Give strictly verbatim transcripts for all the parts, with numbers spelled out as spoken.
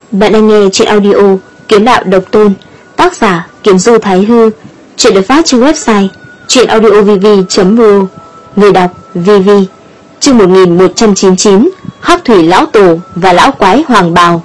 Bạn đang nghe trên audio Kiếm Đạo Độc Tôn, tác giả Kiếm Du Thái Hư. Chuyện được phát trên website chuyenaudiovv chấm r o. Người đọc vê vê. Chương một nghìn một trăm chín mươi chín, Hắc Thủy Lão Tổ và Lão Quái Hoàng Bào.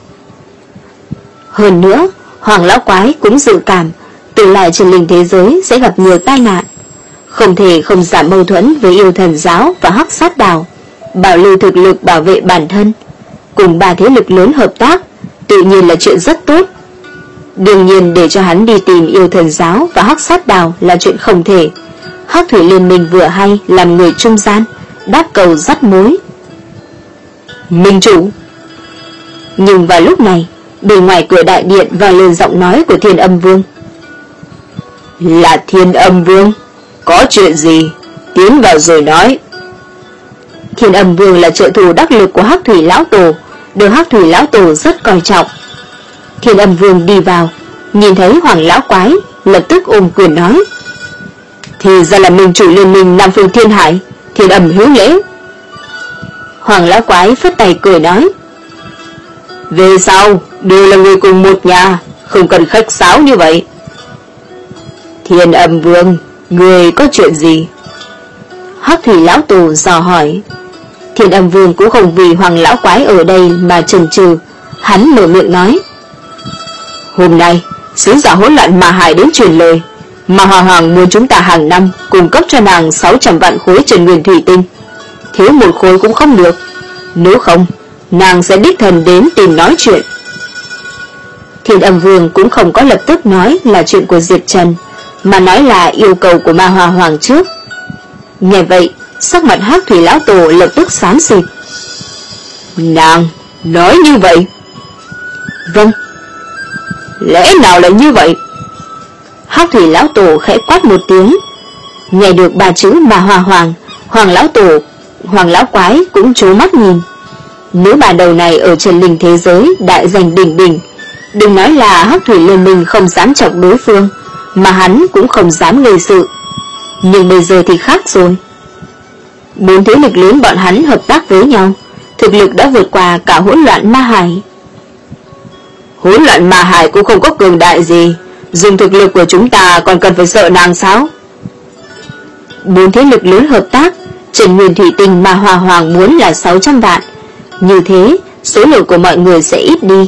Hơn nữa, Hoàng Lão Quái cũng dự cảm tương lai trên linh thế giới sẽ gặp nhiều tai nạn, không thể không giảm mâu thuẫn với Yêu Thần Giáo và Hắc Sát Đảo, bảo lưu thực lực bảo vệ bản thân. Cùng ba thế lực lớn hợp tác tự nhiên là chuyện rất tốt. Đương nhiên để cho hắn đi tìm Yêu Thần Giáo và Hắc Sát Đảo là chuyện không thể. Hắc Thủy Liên Minh vừa hay làm người trung gian, đáp cầu dắt mối. Minh chủ. Nhưng vào lúc này, bên ngoài cửa đại điện vang lên giọng nói của Thiên Âm Vương. Là Thiên Âm Vương, có chuyện gì? Tiến vào rồi nói. Thiên Âm Vương là trợ thủ đắc lực của Hắc Thủy Lão Tổ, được Hắc Thủy Lão Tổ rất coi trọng. Thiên Âm Vương đi vào, nhìn thấy Hoàng Lão Quái, lập tức ôm quyền nói: Thì ra là minh chủ liên minh Nam Phương Thiên Hải, Thiên Âm hữu lễ. Hoàng Lão Quái phất tay cười nói: Về sau đều là người cùng một nhà, không cần khách sáo như vậy. Thiên Âm Vương, người có chuyện gì? Hắc Thủy Lão Tổ dò hỏi. Thiên Âm Vương cũng không vì Hoàng Lão Quái ở đây mà chần chừ, hắn mở miệng nói: Hôm nay sứ giả hỗn loạn Ma Hải đến truyền lời, mà Hòa Hoàng muốn chúng ta hàng năm cung cấp cho nàng sáu trăm vạn khối trần nguyên thủy tinh, thiếu một khối cũng không được, nếu không nàng sẽ đích thân đến tìm nói chuyện. Thiên Âm Vương cũng không có lập tức nói là chuyện của Diệp Trần, mà nói là yêu cầu của Ma Hòa Hoàng trước. Nghe vậy, sắc mặt Hắc Thủy Lão Tổ lập tức xám xịt. Nàng nói như vậy? Vâng. Lẽ nào lại như vậy? Hắc Thủy Lão Tổ khẽ quát một tiếng. Nghe được ba chữ Ma Hòa Hoàng, Hoàng Lão Tổ, Hoàng Lão Quái cũng trố mắt nhìn. Nếu bà đầu này ở trần linh thế giới đại danh đỉnh đỉnh, đừng nói là Hắc Thủy Liên Minh không dám chọc đối phương, mà hắn cũng không dám gây sự. Nhưng bây giờ thì khác rồi. Bốn thế lực lớn bọn hắn hợp tác với nhau, thực lực đã vượt qua cả hỗn loạn Ma Hải. Hỗn loạn Ma Hải cũng không có cường đại gì, dùng thực lực của chúng ta còn cần phải sợ nàng sao? Bốn thế lực lớn hợp tác, trần nguyên thủy tinh mà Hòa Hoàng muốn là sáu trăm vạn, như thế số lượng của mọi người sẽ ít đi.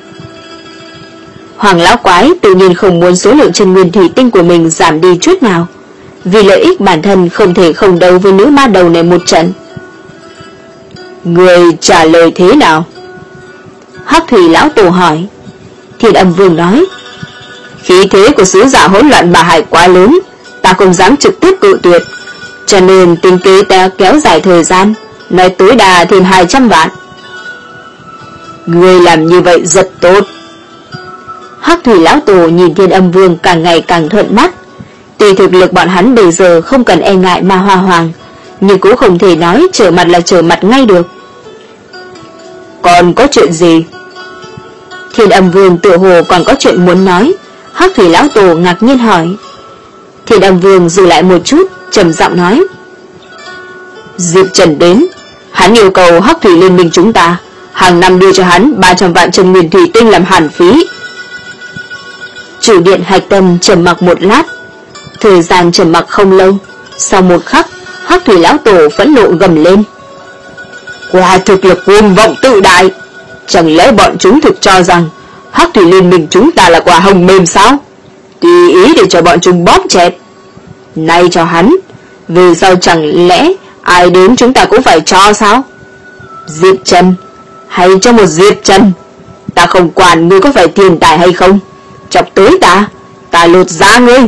Hoàng Lão Quái tự nhiên không muốn số lượng trần nguyên thủy tinh của mình giảm đi chút nào, vì lợi ích bản thân không thể không đấu với nữ ma đầu này một trận. Người trả lời thế nào? Hắc Thủy Lão Tổ hỏi. Thiên Âm Vương nói: Khí thế của sứ giả hỗn loạn Ma Hải quá lớn, ta không dám trực tiếp cự tuyệt, cho nên tính kế ta kéo dài thời gian, nói tối đa thêm hai trăm vạn. Người làm như vậy rất tốt. Hắc Thủy Lão Tổ nhìn Thiên Âm Vương càng ngày càng thuận mắt. Tuy thực lực bọn hắn bây giờ không cần e ngại Ma Hoa Hoàng, nhưng cũng không thể nói trở mặt là trở mặt ngay được. Còn có chuyện gì? Thiên Âm Vương tựa hồ còn có chuyện muốn nói. Hắc Thủy Lão Tổ ngạc nhiên hỏi. Thiên Âm Vương dừng lại một chút, trầm giọng nói: Diệp Trần đến, hắn yêu cầu Hắc Thủy Liên Minh chúng ta hàng năm đưa cho hắn ba trăm vạn trần nguyên thủy tinh làm hàn phí. Chủ điện Hạch Tâm trầm mặc một lát. Thời gian trầm mặc không lâu, sau một khắc, Hắc Thủy Lão Tổ phẫn nộ gầm lên: Quả thực là cuồng vọng tự đại, chẳng lẽ bọn chúng thực cho rằng Hắc Thủy Liên Minh chúng ta là quả hồng mềm sao? Tùy ý để cho bọn chúng bóp chẹt. Nay cho hắn, về sau chẳng lẽ ai đến chúng ta cũng phải cho sao? Diệp Trần, hay cho một Diệp Trần, ta không quản ngươi có phải tiền tài hay không, chọc tới ta, ta lột da ngươi.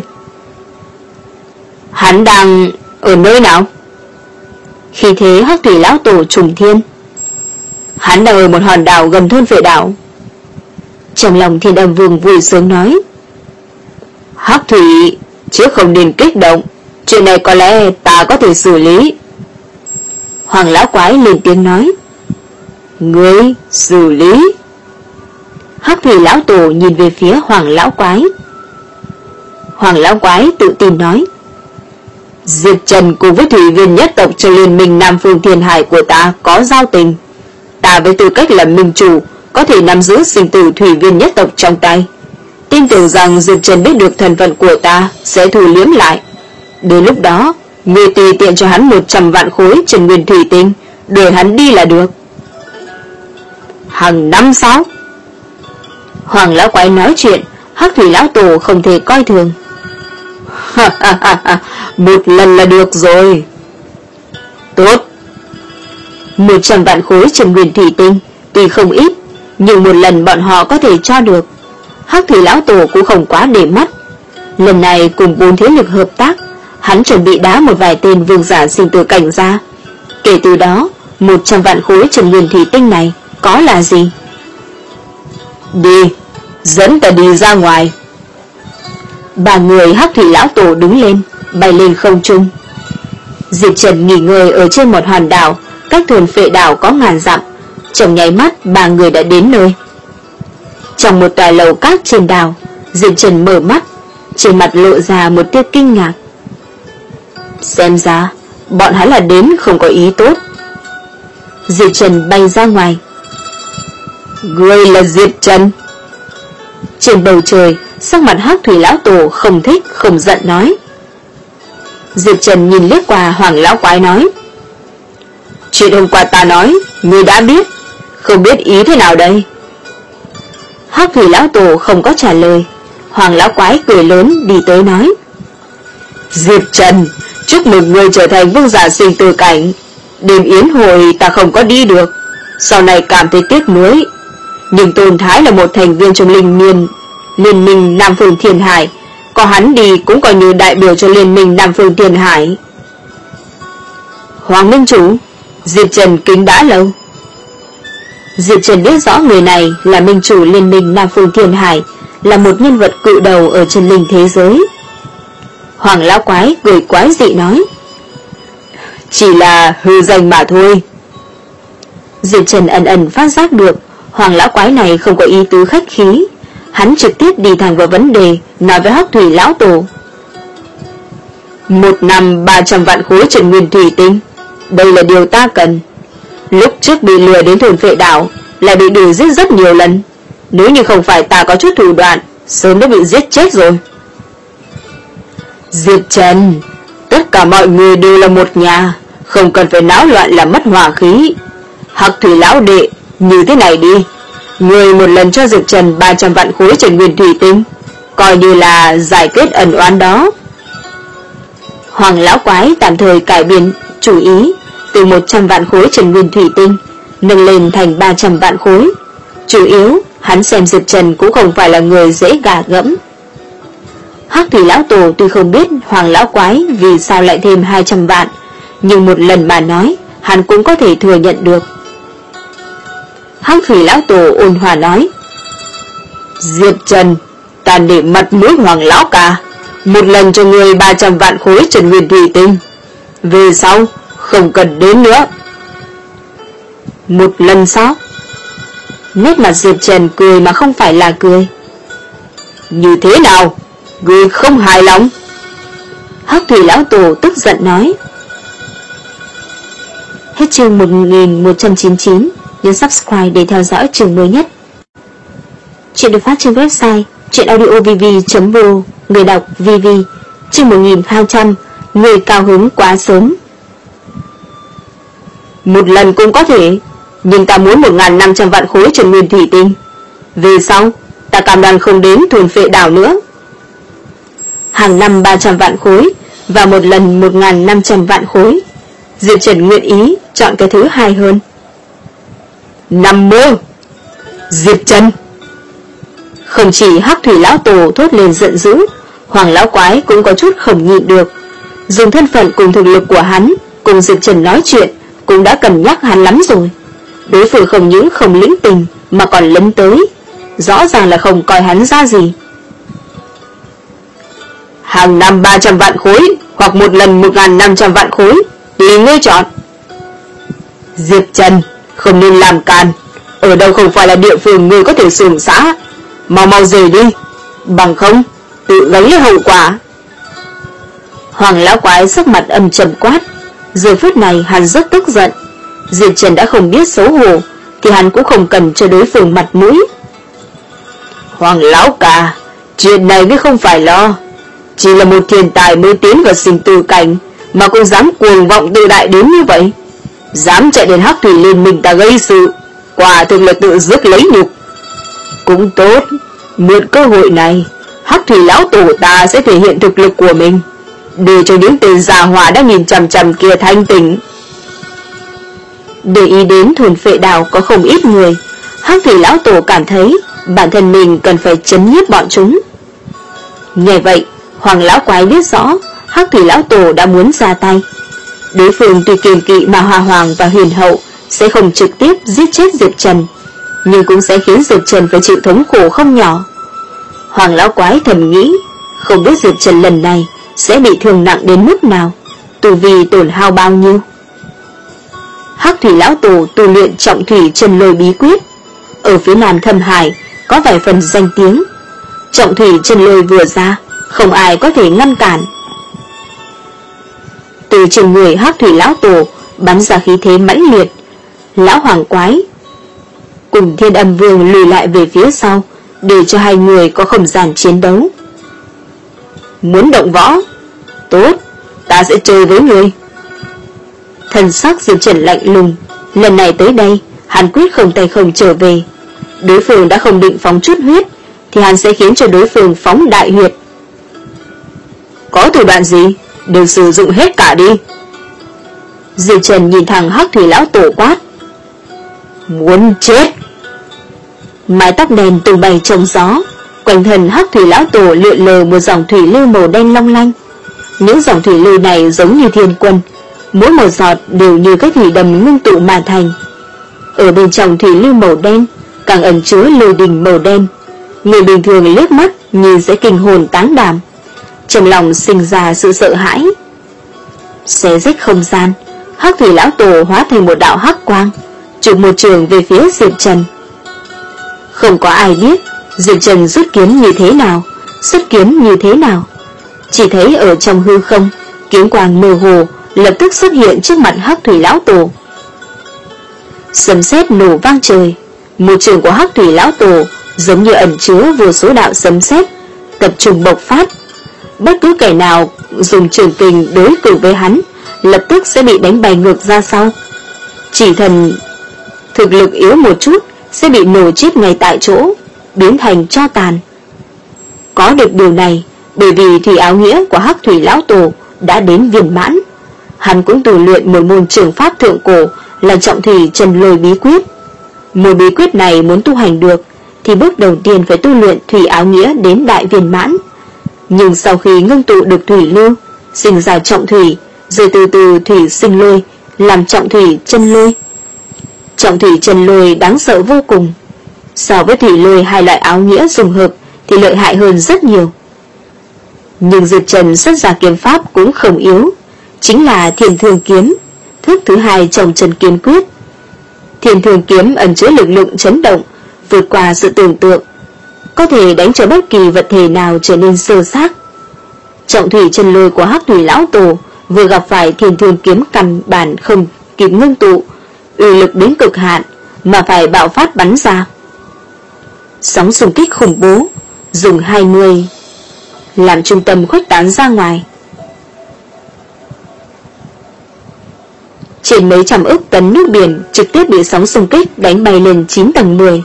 Hắn đang ở nơi nào? Khi thế Hắc Thủy Lão Tổ trùng thiên. Hắn đang ở một hòn đảo gần thôn Phệ Đảo. Trong lòng Thiên Âm Vương vui sướng nói: Hắc Thủy, chứ không nên kích động, chuyện này có lẽ ta có thể xử lý. Hoàng Lão Quái lên tiếng nói: Ngươi xử lý? Hắc Thủy Lão Tổ nhìn về phía Hoàng Lão Quái. Hoàng Lão Quái tự tin nói: Diệp Trần cùng với thủy viên nhất tộc trong liên minh Nam Phương Thiên Hải của ta có giao tình, ta với tư cách là minh chủ có thể nắm giữ sinh tử thủy viên nhất tộc trong tay. Tin tưởng rằng Diệp Trần biết được thân phận của ta sẽ thu liếm lại. Đến lúc đó, ngươi tùy tiện cho hắn một trăm vạn khối Trần Nguyên Thủy Tinh, đuổi hắn đi là được. Hàng năm sao? Hoàng lão quái nói chuyện, Hắc Thủy lão tổ không thể coi thường. Ha ha ha ha, một lần là được rồi. Tốt. Một trăm vạn khối Trần Nguyên Thủy Tinh, tuy không ít, nhưng một lần bọn họ có thể cho được. Hắc Thủy lão tổ cũng không quá để mắt. Lần này cùng bốn thế lực hợp tác, hắn chuẩn bị đá một vài tên vương giả sinh tử cảnh ra. Kể từ đó, một trăm vạn khối Trần Nguyên Thủy Tinh này có là gì? Đi, dẫn ta đi ra ngoài. Ba người Hắc Thủy lão tổ đứng lên, bay lên không trung. Diệp Trần nghỉ ngơi ở trên một hòn đảo, cách thôn Phệ đảo có ngàn dặm. Trong nháy mắt, ba người đã đến nơi. Trong một tòa lầu cát trên đảo, Diệp Trần mở mắt, trên mặt lộ ra một tia kinh ngạc. Xem ra, bọn hắn là đến không có ý tốt. Diệp Trần bay ra ngoài. Ngươi là Diệp Trần? Trên bầu trời, sắc mặt Hắc Thủy lão tổ không thích không giận nói. Diệp Trần nhìn liếc qua Hoàng lão quái nói. Chuyện hôm qua ta nói, ngươi đã biết, không biết ý thế nào đây? Hắc Thủy lão tổ không có trả lời. Hoàng lão quái cười lớn đi tới nói. Diệp Trần, chúc mừng ngươi trở thành vương giả sinh tử cảnh. Đêm yến hội ta không có đi được, sau này cảm thấy tiếc nuối. Nhưng Tôn Thái là một thành viên trong linh miên Liên minh Nam Phương Thiên Hải, có hắn đi cũng coi như đại biểu cho Liên minh Nam Phương Thiên Hải. Hoàng Minh Chủ, Diệp Trần kính đã lâu. Diệp Trần biết rõ người này là minh chủ Liên minh Nam Phương Thiên Hải, là một nhân vật cự đầu ở chân linh thế giới. Hoàng lão quái cười quái dị nói. Chỉ là hư danh mà thôi. Diệp Trần ẩn ẩn phát giác được Hoàng lão quái này không có ý tứ khách khí. Hắn trực tiếp đi thẳng vào vấn đề, nói với Hắc Thủy lão tổ. Một năm ba trăm vạn khối Trần Nguyên Thủy Tinh, đây là điều ta cần. Lúc trước bị lừa đến thôn Phệ đảo, lại bị đuổi giết rất nhiều lần. Nếu như không phải ta có chút thủ đoạn, sớm đã bị giết chết rồi. Diệp Trần, tất cả mọi người đều là một nhà, không cần phải náo loạn làm mất hòa khí. Hắc Thủy lão đệ, như thế này đi, người một lần cho Diệp Trần ba trăm vạn khối Trần Nguyên Thủy Tinh, coi như là giải kết ẩn oán đó. Hoàng lão quái tạm thời cải biến chủ ý, từ một trăm vạn khối Trần Nguyên Thủy Tinh nâng lên thành ba trăm vạn khối. Chủ yếu, hắn xem Diệp Trần cũng không phải là người dễ gà gẫm. Hắc Thủy lão tổ tuy không biết Hoàng lão quái vì sao lại thêm hai trăm vạn, nhưng một lần mà nói, hắn cũng có thể thừa nhận được. Hắc Thủy lão tổ ôn hòa nói. Diệp Trần, ta để mặt mũi Hoàng lão ca, một lần cho người ba trăm vạn khối Trần Nguyên Thủy Tinh, về sau không cần đến nữa. Một lần sao? Nét mặt Diệp Trần cười mà không phải là cười. Như thế nào? Ngươi không hài lòng? Hắc Thủy lão tổ tức giận nói. Hết chương một nghìn một trăm chín mươi chín. Nhấn subscribe để theo dõi chương mới nhất. Chuyện được phát trên website truyệnaudiovv chấm vê o. Người đọc vê vê. Chương một nghìn hai trăm. Người cao hứng quá sớm. Một lần cũng có thể, nhưng ta muốn một nghìn năm trăm vạn khối Trần Nguyên Thủy Tinh. Về sau, ta cam đoan không đến thôn Phệ đảo nữa. Hàng năm ba trăm vạn khối và một lần một nghìn năm trăm vạn khối. Diệp Trần nguyện ý chọn cái thứ hai hơn. Nằm mơ! Diệp Trần! Không chỉ Hắc Thủy lão tổ thốt lên giận dữ, Hoàng lão quái cũng có chút không nhịn được. Dùng thân phận cùng thực lực của hắn cùng Diệp Trần nói chuyện cũng đã cân nhắc hắn lắm rồi. Đối phương không những không lĩnh tình mà còn lấn tới, rõ ràng là không coi hắn ra gì. Hàng năm ba trăm vạn khối hoặc một lần một nghìn năm trăm vạn khối, tùy ngươi chọn. Diệp Trần, không nên làm càn, ở đâu không phải là địa phương ngươi có thể xưởng xã. Mau mau rời đi, bằng không tự gánh lấy hậu quả. Hoàng lão quái sắc mặt âm trầm quát. Giờ phút này hắn rất tức giận. Diệp Trần đã không biết xấu hổ, thì hắn cũng không cần cho đối phương mặt mũi. Hoàng lão ca, chuyện này ngươi không phải lo. Chỉ là một thiên tài mới tiến vào sinh tử cảnh mà cũng dám cuồng vọng tự đại đến như vậy, dám chạy đến Hắc Thủy Liên Minh ta gây sự, quả thực là tự dứt lấy nhục. Cũng tốt, mượn cơ hội này, Hắc Thủy lão tổ ta sẽ thể hiện thực lực của mình, để cho những tên già hỏa đã nhìn chằm chằm kia thanh tỉnh. Để ý đến thôn Phệ Đảo có không ít người, Hắc Thủy lão tổ cảm thấy bản thân mình cần phải trấn nhiếp bọn chúng. Nghe vậy, Hoàng lão quái biết rõ Hắc Thủy lão tổ đã muốn ra tay. Đối phương tuy kiêng kỵ mà Hoa Hoàng và Huyền Hậu sẽ không trực tiếp giết chết Diệp Trần, nhưng cũng sẽ khiến Diệp Trần phải chịu thống khổ không nhỏ. Hoàng lão quái thầm nghĩ, không biết Diệp Trần lần này sẽ bị thương nặng đến mức nào, tu vi tổn hao bao nhiêu. Hắc Thủy lão tổ tu luyện Trọng Thủy Chân Lôi bí quyết, ở phía Nam Thâm Hải có vài phần danh tiếng. Trọng Thủy Chân Lôi vừa ra, không ai có thể ngăn cản. Từ trên người Hắc Thủy lão tổ bắn ra khí thế mãnh liệt. Lão Hoàng quái cùng Thiên Âm Vương lùi lại về phía sau, để cho hai người có không gian chiến đấu. Muốn động võ? Tốt, ta sẽ chơi với người. Thần sắc Diệp Trần lạnh lùng, lần này tới đây hắn quyết không tay không trở về. Đối phương đã không định phóng chút huyết thì hắn sẽ khiến cho đối phương phóng đại huyết. Có thủ đoạn gì đều sử dụng hết cả đi. Diệp Trần nhìn thẳng Hắc Thủy lão tổ quát. Muốn chết. Mái tóc đen tung bay trong gió, quanh thân Hắc Thủy lão tổ lượn lờ một dòng thủy lưu màu đen long lanh. Những dòng thủy lưu này giống như thiên quân, mỗi một giọt đều như cái thủy đầm ngưng tụ mà thành. Ở bên trong thủy lưu màu đen càng ẩn chứa lôi đình màu đen. Người bình thường liếc mắt nhìn sẽ kinh hồn táng đảm, trong lòng sinh ra sự sợ hãi. Xé rách không gian, Hắc Thủy lão tổ hóa thành một đạo hắc quang, chụp một trường về phía Diệp Trần. Không có ai biết Diệp Trần rút kiếm như thế nào, xuất kiếm như thế nào. Chỉ thấy ở trong hư không, kiếm quang mơ hồ lập tức xuất hiện trước mặt Hắc Thủy lão tổ. Sấm sét nổ vang trời, một trường của Hắc Thủy lão tổ giống như ẩn chứa vô số đạo sấm sét tập trung bộc phát. Bất cứ kẻ nào dùng trường kình đối cử với hắn lập tức sẽ bị đánh bay ngược ra sau. Chỉ thần thực lực yếu một chút sẽ bị nổ chết ngay tại chỗ, biến thành tro tàn. Có được điều này bởi vì thủy áo nghĩa của Hắc Thủy lão tổ đã đến viên mãn. Hắn cũng tu luyện một môn trường pháp thượng cổ là Trọng Thủy Chân Lôi bí quyết. Môn bí quyết này muốn tu hành được thì bước đầu tiên phải tu luyện thủy áo nghĩa đến đại viên mãn. Nhưng sau khi ngưng tụ được thủy lưu, sinh ra trọng thủy, rồi từ từ thủy sinh lôi, làm Trọng Thủy Chân Lôi. Trọng Thủy Chân Lôi đáng sợ vô cùng. So với thủy lôi hai loại áo nghĩa dùng hợp thì lợi hại hơn rất nhiều. Nhưng Diệp Trần xuất ra kiếm pháp cũng không yếu, chính là Thiên Thương Kiếm, thức thứ hai trong Chân Kiếm Quyết. Thiên Thương Kiếm ẩn chứa lực lượng chấn động vượt qua sự tưởng tượng, có thể đánh cho bất kỳ vật thể nào trở nên sơ xác. Trọng Thủy Chân Lôi của Hắc Thủy lão tổ vừa gặp phải Thiên Thương Kiếm căn bản không kịp ngưng tụ, uy lực đến cực hạn mà phải bạo phát bắn ra. Sóng xung kích khủng bố dùng hai mươi làm trung tâm khuếch tán ra ngoài. Trên mấy trăm ức tấn nước biển trực tiếp bị sóng xung kích đánh bay lên chín tầng mười.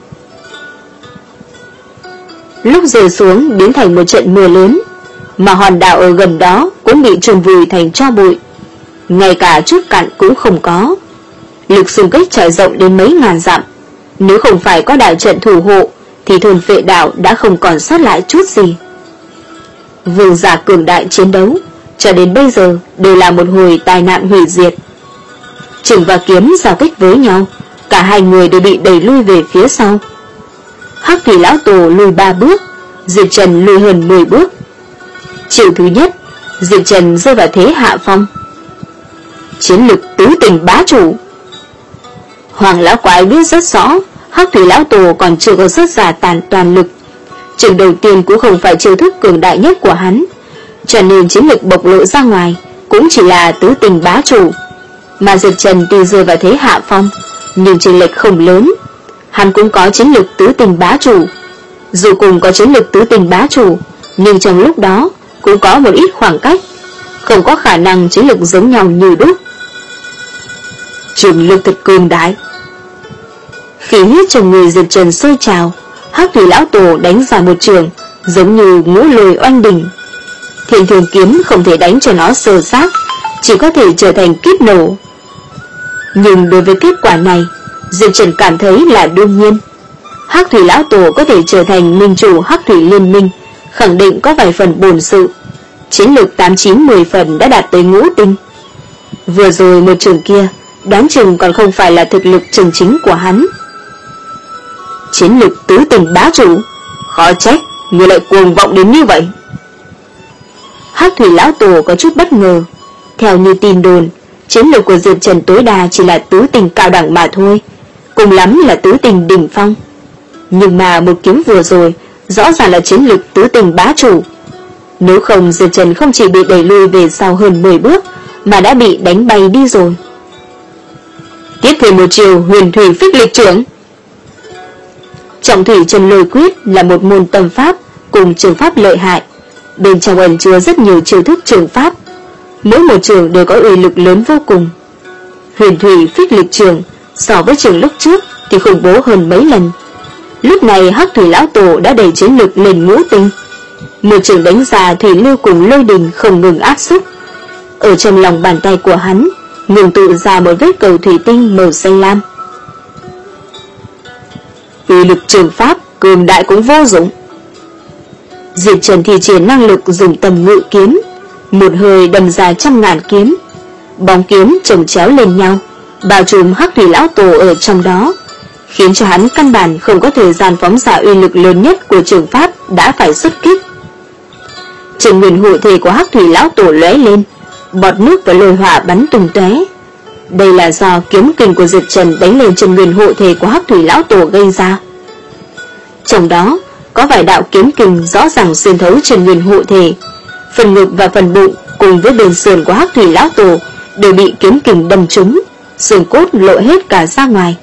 Lúc rơi xuống biến thành một trận mưa lớn, mà hòn đảo ở gần đó cũng bị chôn vùi thành tro bụi, ngay cả chút cặn cũng không có. Lực xung kích trải rộng đến mấy ngàn dặm, nếu không phải có đại trận thủ hộ thì thôn Phệ Đảo đã không còn sót lại chút gì. Vương giả cường đại chiến đấu cho đến bây giờ đều là một hồi tai nạn hủy diệt. Trường và kiếm giao kích với nhau, cả hai người đều bị đẩy lui về phía sau. Hắc Thủy lão tổ lùi ba bước, Diệp Trần lùi hơn mười bước. Chiều thứ nhất, Diệp Trần rơi vào thế hạ phong. Chiến lực tứ tình bá chủ. Hoàng lão quái biết rất rõ Hắc Thủy lão tổ còn chưa có xuất ra tàn toàn lực. Trường đầu tiên cũng không phải chiêu thức cường đại nhất của hắn, cho nên chiến lực bộc lộ ra ngoài cũng chỉ là tứ tình bá chủ. Mà Diệp Trần tuy rơi vào thế hạ phong, nhưng chênh lệch không lớn. Hắn cũng có chiến lực tứ tình bá chủ. Dù cùng có chiến lực tứ tình bá chủ, nhưng trong lúc đó cũng có một ít khoảng cách, không có khả năng chiến lực giống nhau như đúc. Trường lực thật cường đại. Khí huyết trong người Diệp Trần sôi trào, Hắc Thủy lão tổ đánh ra một trường, giống như ngũ lôi oanh đỉnh. Thiên Thường kiếm không thể đánh cho nó sơ xác, chỉ có thể trở thành kiếp nổ. Nhưng đối với kết quả này, Diệp Trần cảm thấy là đương nhiên. Hắc Thủy lão tổ có thể trở thành minh chủ Hắc Thủy liên minh, khẳng định có vài phần bổn sự. Chiến lược tám chín mười phần đã đạt tới ngũ tinh. Vừa rồi một trường kia, đoán chừng còn không phải là thực lực chân chính của hắn. Chiến lược tứ tình bá chủ, khó trách người lại cuồng vọng đến như vậy. Hắc Thủy lão tổ có chút bất ngờ. Theo như tin đồn, chiến lược của Diệp Trần tối đa chỉ là tứ tình cao đẳng mà thôi, cùng lắm là tứ tình đỉnh phong. Nhưng mà một kiếm vừa rồi rõ ràng là chiến lược tứ tình bá chủ. Nếu không, Diệp Trần không chỉ bị đẩy lui về sau hơn mười bước, mà đã bị đánh bay đi rồi. Tiếp thêm một chiều huyền thủy phích lịch trưởng. Trọng thủy chân lôi quyết là một môn tâm pháp cùng trường pháp lợi hại, bên trong ẩn chứa rất nhiều chiêu thức trường pháp, mỗi một trường đều có uy lực lớn vô cùng. Huyền thủy phích lịch trường so với trường lúc trước thì khủng bố hơn mấy lần. Lúc này Hắc Thủy lão tổ đã đẩy chiến lực lên ngũ tinh, một trường đánh ra thủy lưu cùng lôi đình không ngừng áp xúc. Ở trong lòng bàn tay của hắn ngừng tụ ra một vết cầu thủy tinh màu xanh lam. Uy lực trường pháp cường đại cũng vô dụng. Diệp Trần thi triển năng lực dùng tầm ngự kiếm, một hơi đâm ra trăm ngàn kiếm, bóng kiếm chồng chéo lên nhau, bao trùm Hắc Thủy lão tổ ở trong đó, khiến cho hắn căn bản không có thời gian phóng ra uy lực lớn nhất của trường pháp đã phải xuất kích. Trên nguyên hộ thể của Hắc Thủy lão tổ lóe lên, bọt nước và lôi hỏa bắn tung tóe. Đây là do kiếm kình của Diệp Trần đánh lên trên nguyên hộ thể của Hắc Thủy lão tổ gây ra. Trong đó có vài đạo kiếm kình rõ ràng xuyên thấu trên nguyên hộ thể, phần ngực và phần bụng cùng với bên sườn của Hắc Thủy lão tổ đều bị kiếm kình đâm trúng, xương cốt lộ hết cả ra ngoài.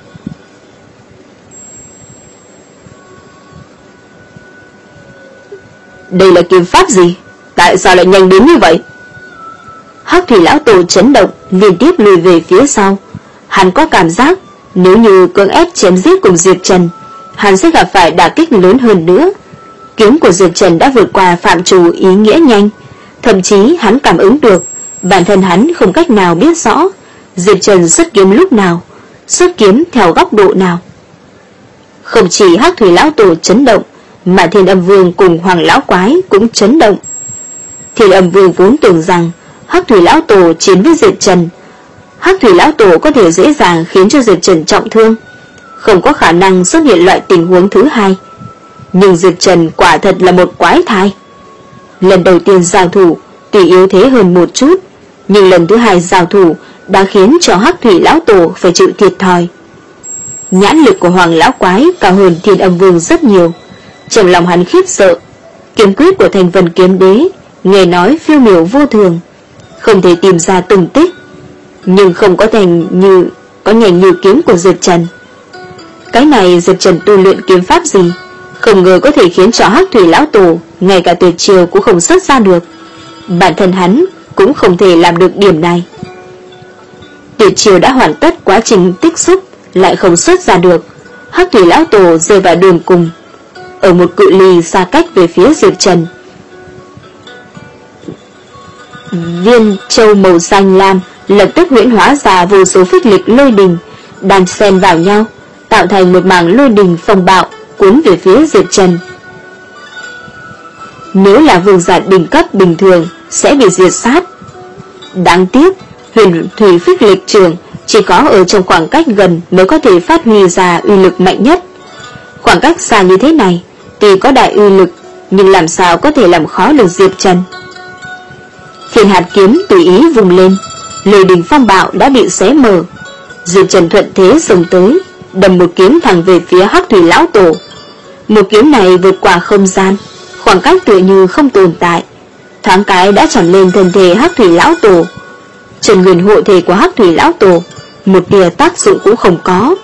Đây là kiếm pháp gì? Tại sao lại nhanh đến như vậy? Hắc Thủy lão tổ chấn động, liên tiếp lùi về phía sau. Hắn có cảm giác nếu như cưỡng ép chém giết cùng Diệp Trần, hắn sẽ gặp phải đả kích lớn hơn nữa. Kiếm của Diệp Trần đã vượt qua phạm trù ý nghĩa nhanh, thậm chí hắn cảm ứng được bản thân hắn không cách nào biết rõ Diệp Trần xuất kiếm lúc nào, xuất kiếm theo góc độ nào. Không chỉ Hắc Thủy lão tổ chấn động, mà Thiên Âm Vương cùng Hoàng lão quái cũng chấn động. Thiên Âm Vương vốn tưởng rằng Hắc Thủy lão tổ chiến với Diệp Trần, Hắc Thủy lão tổ có thể dễ dàng khiến cho Diệp Trần trọng thương, không có khả năng xuất hiện loại tình huống thứ hai. Nhưng Diệp Trần quả thật là một quái thai. Lần đầu tiên giao thủ tuy yếu thế hơn một chút, nhưng lần thứ hai giao thủ đã khiến cho Hắc Thủy lão tổ phải chịu thiệt thòi. Nhãn lực của Hoàng lão quái cao hơn Thiên Âm Vương rất nhiều. Trong lòng hắn khiếp sợ, kiếm quyết của Thành Vân kiếm đế nghe nói phiêu miểu vô thường, không thể tìm ra từng tích, nhưng không có thành như có nhanh như kiếm của Diệp Trần. Cái này Diệp Trần tu luyện kiếm pháp gì, không ngờ có thể khiến cho Hắc Thủy lão tổ ngay cả tuyệt chiêu cũng không xuất ra được. Bản thân hắn cũng không thể làm được điểm này. Tuyệt chiêu đã hoàn tất quá trình tích xúc lại không xuất ra được, Hắc Thủy lão tổ rơi vào đường cùng, ở một cự ly xa cách về phía Diệp Trần. Viên châu màu xanh lam lập tức huyễn hóa ra vô số phích lịch lôi đình, đan xen vào nhau, tạo thành một mảng lôi đình phong bạo cuốn về phía Diệp Trần. Nếu là vương giả đỉnh cấp bình thường sẽ bị diệt sát. Đáng tiếc, huyền thủy phích lịch trường chỉ có ở trong khoảng cách gần mới có thể phát huy ra uy lực mạnh nhất. Khoảng cách xa như thế này tuy có đại uy lực, nhưng làm sao có thể làm khó được Diệp Trần. Phiền hạt kiếm tùy ý vùng lên, lôi đình phong bạo đã bị xé mở. Diệp Trần thuận thế xông tới, đâm một kiếm thẳng về phía Hắc Thủy lão tổ. Một kiếm này vượt qua không gian, khoảng cách tựa như không tồn tại, thoáng cái đã chạm lên thân thể Hắc Thủy lão tổ. Trần nguyên hộ thể của Hắc Thủy lão tổ một tia tác dụng cũng không có.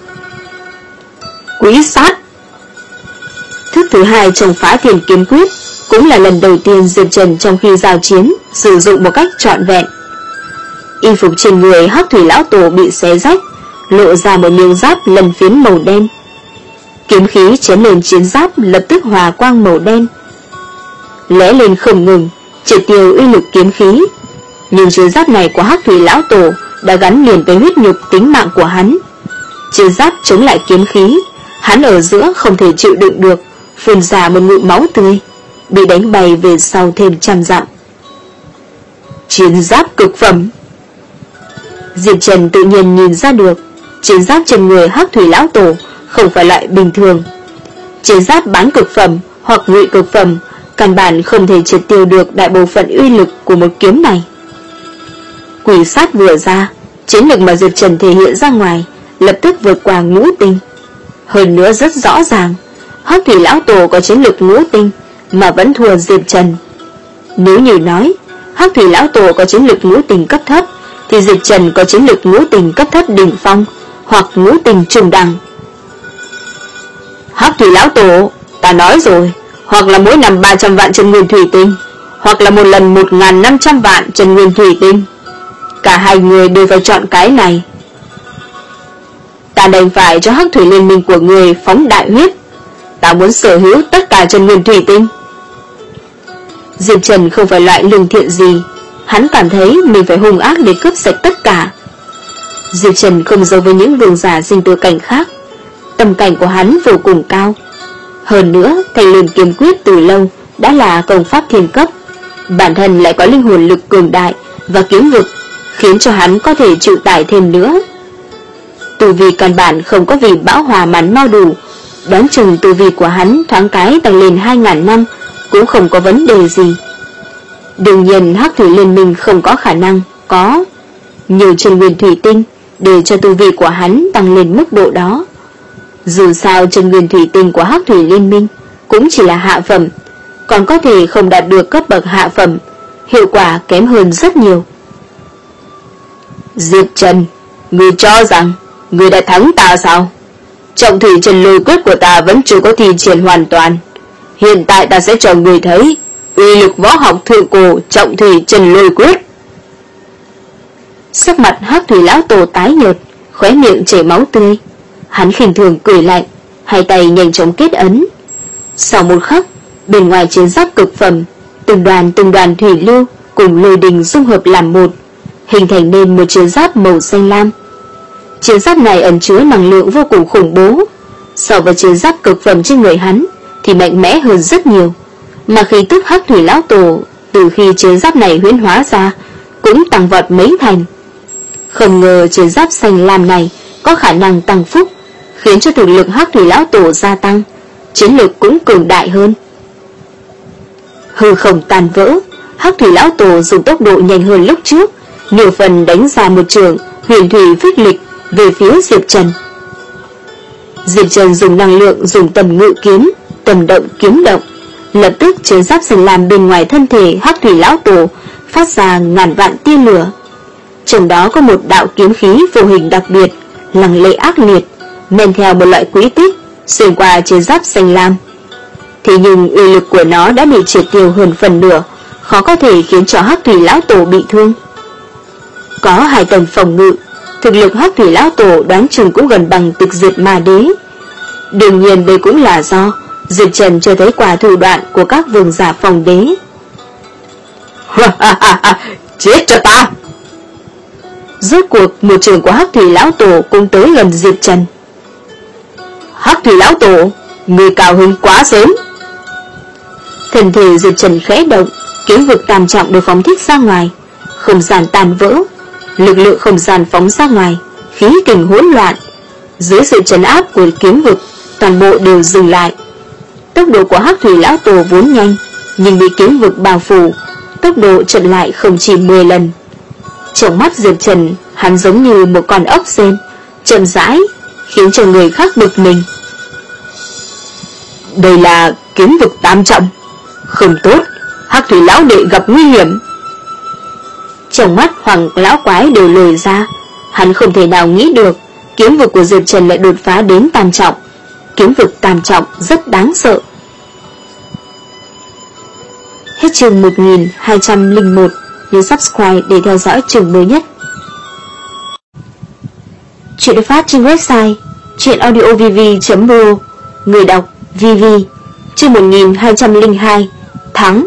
Quý sát. Thức thứ hai trong Phá Thiên Kiếm Quyết cũng là lần đầu tiên Diệp Trần trong khi giao chiến sử dụng một cách trọn vẹn. Y phục trên người Hắc Thủy lão tổ bị xé rách, lộ ra một miếng giáp lân phiến màu đen. Kiếm khí chém lên chiến giáp lập tức hòa quang màu đen, lóe lên không ngừng, triệt tiêu uy lực kiếm khí. Nhưng chiến giáp này của Hắc Thủy lão tổ đã gắn liền với huyết nhục tính mạng của hắn. Chiến giáp chống lại kiếm khí, hắn ở giữa không thể chịu đựng được, phun ra một ngụm máu tươi, bị đánh bay về sau thêm trăm dặm. Chiến giáp cực phẩm. Diệp Trần tự nhiên nhìn ra được, chiến giáp trên người Hắc Thủy lão tổ không phải loại bình thường. Chiến giáp bán cực phẩm hoặc ngụy cực phẩm căn bản không thể triệt tiêu được đại bộ phận uy lực của một kiếm này. Quỷ sát vừa ra, chiến lực mà Diệp Trần thể hiện ra ngoài lập tức vượt qua ngũ tinh. Hơn nữa rất rõ ràng, Hắc Thủy lão tổ có chiến lực ngũ tinh mà vẫn thua Diệp Trần. Nếu như nói Hắc Thủy lão tổ có chiến lực ngũ tinh cấp thấp, thì Diệp Trần có chiến lực ngũ tinh cấp thấp đỉnh phong hoặc ngũ tinh trung đẳng. Hắc Thủy lão tổ, ta nói rồi, hoặc là mỗi năm ba trăm vạn chân nguyên thủy tinh, hoặc là một lần một nghìn năm trăm vạn chân nguyên thủy tinh. Cả hai người đều phải chọn cái này. Ta đành phải cho Hắc Thủy liên minh của người phóng đại huyết. Ta muốn sở hữu tất cả chân nguyên thủy tinh. Diệp Trần không phải loại lương thiện gì, hắn cảm thấy mình phải hung ác để cướp sạch tất cả. Diệp Trần không giống với những cường giả sinh tử cảnh khác, tâm cảnh của hắn vô cùng cao. Hơn nữa, Thanh Liên Kiếm Quyết từ lâu đã là công pháp thiên cấp, bản thân lại có linh hồn lực cường đại và kiếm vực, khiến cho hắn có thể chịu tải thêm nữa. Tu vi căn bản không có vì bão hòa mắn no đủ, đoán chừng tu vi của hắn thoáng cái tăng lên hai ngàn năm cũng không có vấn đề gì. Đương nhiên Hắc Thủy liên minh không có khả năng có nhiều chân nguyên thủy tinh để cho tu vi của hắn tăng lên mức độ đó. Dù sao chân nguyên thủy tinh của Hắc Thủy liên minh cũng chỉ là hạ phẩm, còn có thể không đạt được cấp bậc hạ phẩm, hiệu quả kém hơn rất nhiều. Diệp Trần, ngươi cho rằng ngươi đã thắng ta sao? Trọng thủy chân lôi quyết của ta vẫn chưa có thi triển hoàn toàn. Hiện tại ta sẽ cho ngươi thấy uy lực võ học thượng cổ trọng thủy chân lôi quyết. Sắc mặt Hắc Thủy lão tổ tái nhợt, khóe miệng chảy máu tươi. Hắn khinh thường cười lạnh, hai tay nhanh chóng kết ấn. Sau một khắc, bên ngoài chiến giáp cực phẩm, từng đoàn từng đoàn thủy lưu cùng lôi đình dung hợp làm một, hình thành nên một chiến giáp màu xanh lam. Chiến giáp này ẩn chứa năng lượng vô cùng khủng bố, so với chiến giáp cực phẩm trên người hắn thì mạnh mẽ hơn rất nhiều, mà khí tức Hắc Thủy lão tổ từ khi chiến giáp này huyễn hóa ra cũng tăng vọt mấy thành. Không ngờ chiến giáp xanh lam này có khả năng tăng phúc, khiến cho thực lực Hắc Thủy lão tổ gia tăng, chiến lực cũng cường đại hơn. Hư không tàn vỡ, Hắc Thủy lão tổ dùng tốc độ nhanh hơn lúc trước, nhiều phần đánh ra một trường huyền thủy phích lịch về phía Diệp Trần. Diệp Trần dùng năng lượng, dùng tầm ngự kiếm, tầm động kiếm động, lập tức chiến giáp xanh lam bên ngoài thân thể Hắc Thủy lão tổ phát ra ngàn vạn tia lửa. Trong đó có một đạo kiếm khí vô hình đặc biệt, lăng lệ ác liệt, men theo một loại quỹ tích xuyên qua chiến giáp xanh lam. Thế nhưng uy lực của nó đã bị triệt tiêu hơn phần nửa, khó có thể khiến cho Hắc Thủy lão tổ bị thương. Có hai tầng phòng ngự, thực lực Hắc Thủy lão tổ đoán chừng cũng gần bằng Tịch Diệt Ma Đế. Đương nhiên đây cũng là do Diệp Trần chưa thấy quả thủ đoạn của các vương giả phòng đế. Chết cho ta! Rốt cuộc một trường của Hắc Thủy lão tổ cũng tới gần Diệp Trần. Hắc Thủy lão tổ, người cao hứng quá sớm. Thân thể Diệp Trần khẽ động, kiếm vực tam trọng được phóng thích ra ngoài, không gian tan vỡ, lực lượng không gian phóng ra ngoài, khí kình hỗn loạn. Dưới sự trấn áp của kiếm vực, toàn bộ đều dừng lại. Tốc độ của Hắc Thủy lão tổ vốn nhanh, nhưng bị kiếm vực bao phủ, tốc độ chậm lại không chỉ mười lần. Trong mắt Diệp Trần, hắn giống như một con ốc sên, chậm rãi, khiến cho người khác bực mình. Đây là kiếm vực tam trọng, không tốt, Hắc Thủy lão đệ gặp nguy hiểm. Trong mắt Hoàng lão quái đều lồi ra, Hắn không thể nào nghĩ được kiếm vực của Diệp Trần lại đột phá đến tam trọng. Kiếm vực tam trọng rất đáng sợ. Hết chương một nghìn hai trăm lẻ một. Nhớ subscribe để theo dõi chương mới nhất. Chuyện được phát trên website chuyenaudiovv chấm r o. Người đọc vê vê. Chương một nghìn hai trăm lẻ hai. Thắng.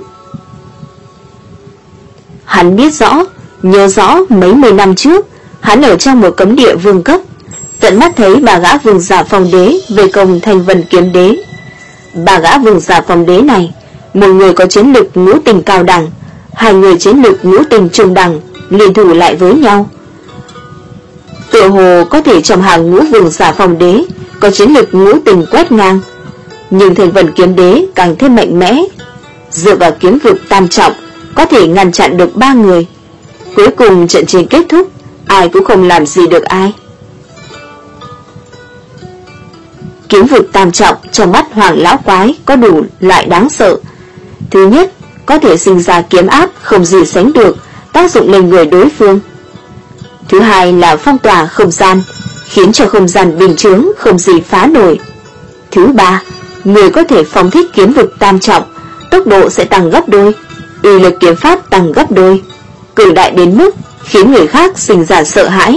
Hắn biết rõ, nhớ rõ mấy mươi năm trước, hắn ở trong một cấm địa vương cấp, tận mắt thấy bà gã vương giả phong đế về công Thanh Vân kiếm đế. Bà gã vương giả phong đế này, một người có chiến lực ngũ tình cao đẳng, hai người chiến lực ngũ tình trung đẳng liên thủ lại với nhau. Tựa hồ có thể trong hàng ngũ vương giả phong đế có chiến lực ngũ tình quét ngang, nhưng Thanh Vân kiếm đế càng thêm mạnh mẽ, dựa vào kiếm vực tam trọng có thể ngăn chặn được ba người. Cuối cùng trận chiến kết thúc, ai cũng không làm gì được ai. Kiếm vực tam trọng trong mắt Hoàng lão quái có đủ lại đáng sợ. Thứ nhất, có thể sinh ra kiếm áp không gì sánh được, tác dụng lên người đối phương. Thứ hai là phong tỏa không gian, khiến cho không gian bình chướng không gì phá nổi. Thứ ba, người có thể phóng thích kiếm vực tam trọng, tốc độ sẽ tăng gấp đôi, uy lực kiếm pháp tăng gấp đôi, cường đại đến mức khiến người khác sinh ra sợ hãi.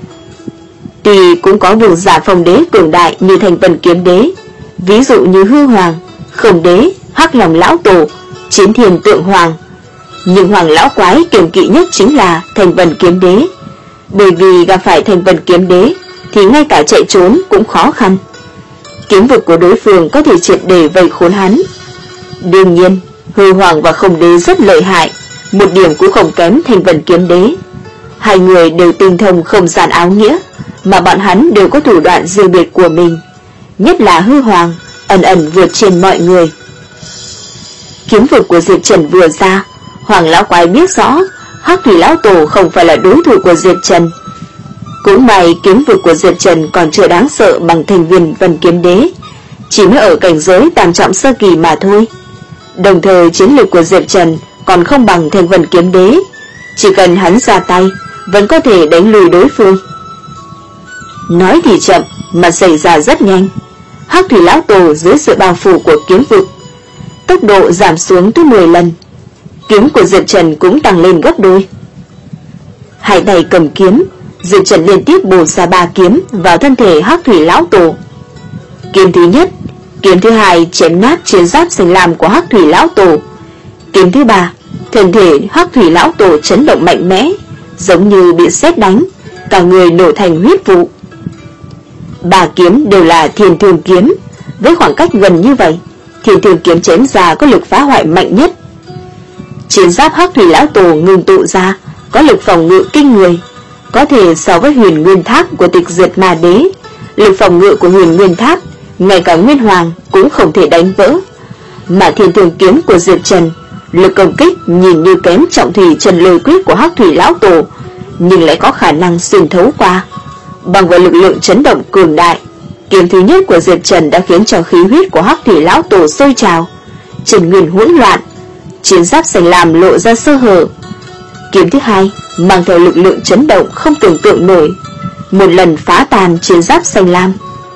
Tuy cũng có vương giả phong đế cường đại như Thanh Vân kiếm đế, ví dụ như Hư Hoàng, Không đế, Hắc Lòng lão tổ, Chiến Thiên Tượng Hoàng, nhưng Hoàng lão quái kiêng kỵ nhất chính là Thanh Vân kiếm đế, bởi vì gặp phải Thanh Vân kiếm đế thì ngay cả chạy trốn cũng khó khăn. Kiếm vực của đối phương có thể triệt để vây khốn hắn. Đương nhiên, Hư Hoàng và Không đế rất lợi hại, một điểm cũng không kém Thanh Vân kiếm đế. Hai người đều tinh thông không gian áo nghĩa, mà bọn hắn đều có thủ đoạn riêng biệt của mình. Nhất là Hư Hoàng, ẩn ẩn vượt trên mọi người. Kiếm vực của Diệp Trần vừa ra, Hoàng lão quái biết rõ Hắc Thủy lão tổ không phải là đối thủ của Diệp Trần. Cũng may kiếm vực của Diệp Trần còn chưa đáng sợ bằng Thanh Viên Vân kiếm đế, chỉ mới ở cảnh giới tam trọng sơ kỳ mà thôi. Đồng thời chiến lược của Diệp Trần còn không bằng Thanh Vân kiếm đế, chỉ cần hắn ra tay vẫn có thể đánh lùi đối phương. Nói thì chậm mà xảy ra rất nhanh. Hắc Thủy lão tổ dưới sự bao phủ của kiếm vực, tốc độ giảm xuống tới mười lần. Kiếm của Diệp Trần cũng tăng lên gấp đôi. Hai tay cầm kiếm, Diệp Trần liên tiếp bổ ra ba kiếm vào thân thể Hắc Thủy lão tổ. Kiếm thứ nhất, kiếm thứ hai chém nát chiến giáp xanh lam của Hắc Thủy lão tổ. Kiếm thứ ba, thân thể Hắc Thủy lão tổ chấn động mạnh mẽ, giống như bị sét đánh, cả người nổ thành huyết vụ. Ba kiếm đều là Thiên Thương kiếm, với khoảng cách gần như vậy, Thiên Thương kiếm chém ra có lực phá hoại mạnh nhất. Chiến giáp Hắc Thủy lão tổ ngưng tụ ra có lực phòng ngự kinh người, có thể so với Huyền Nguyên Tháp của Tịch Diệt Ma Đế. Lực phòng ngự của Huyền Nguyên Tháp ngay cả Nguyên Hoàng cũng không thể đánh vỡ. Mà Thiên Thương kiếm của Diệp Trần, lực công kích nhìn như kém Trọng Thủy Trần Lôi Quyết của Hắc Thủy lão tổ, nhưng lại có khả năng xuyên thấu qua. Bằng vào lực lượng chấn động cường đại, kiếm thứ nhất của Diệp Trần đã khiến cho khí huyết của Hắc Thủy lão tổ sôi trào, Trần Nguyên hỗn loạn, chiến giáp xanh lam lộ ra sơ hở. Kiếm thứ hai mang theo lực lượng chấn động không tưởng tượng nổi, một lần phá tan chiến giáp xanh lam.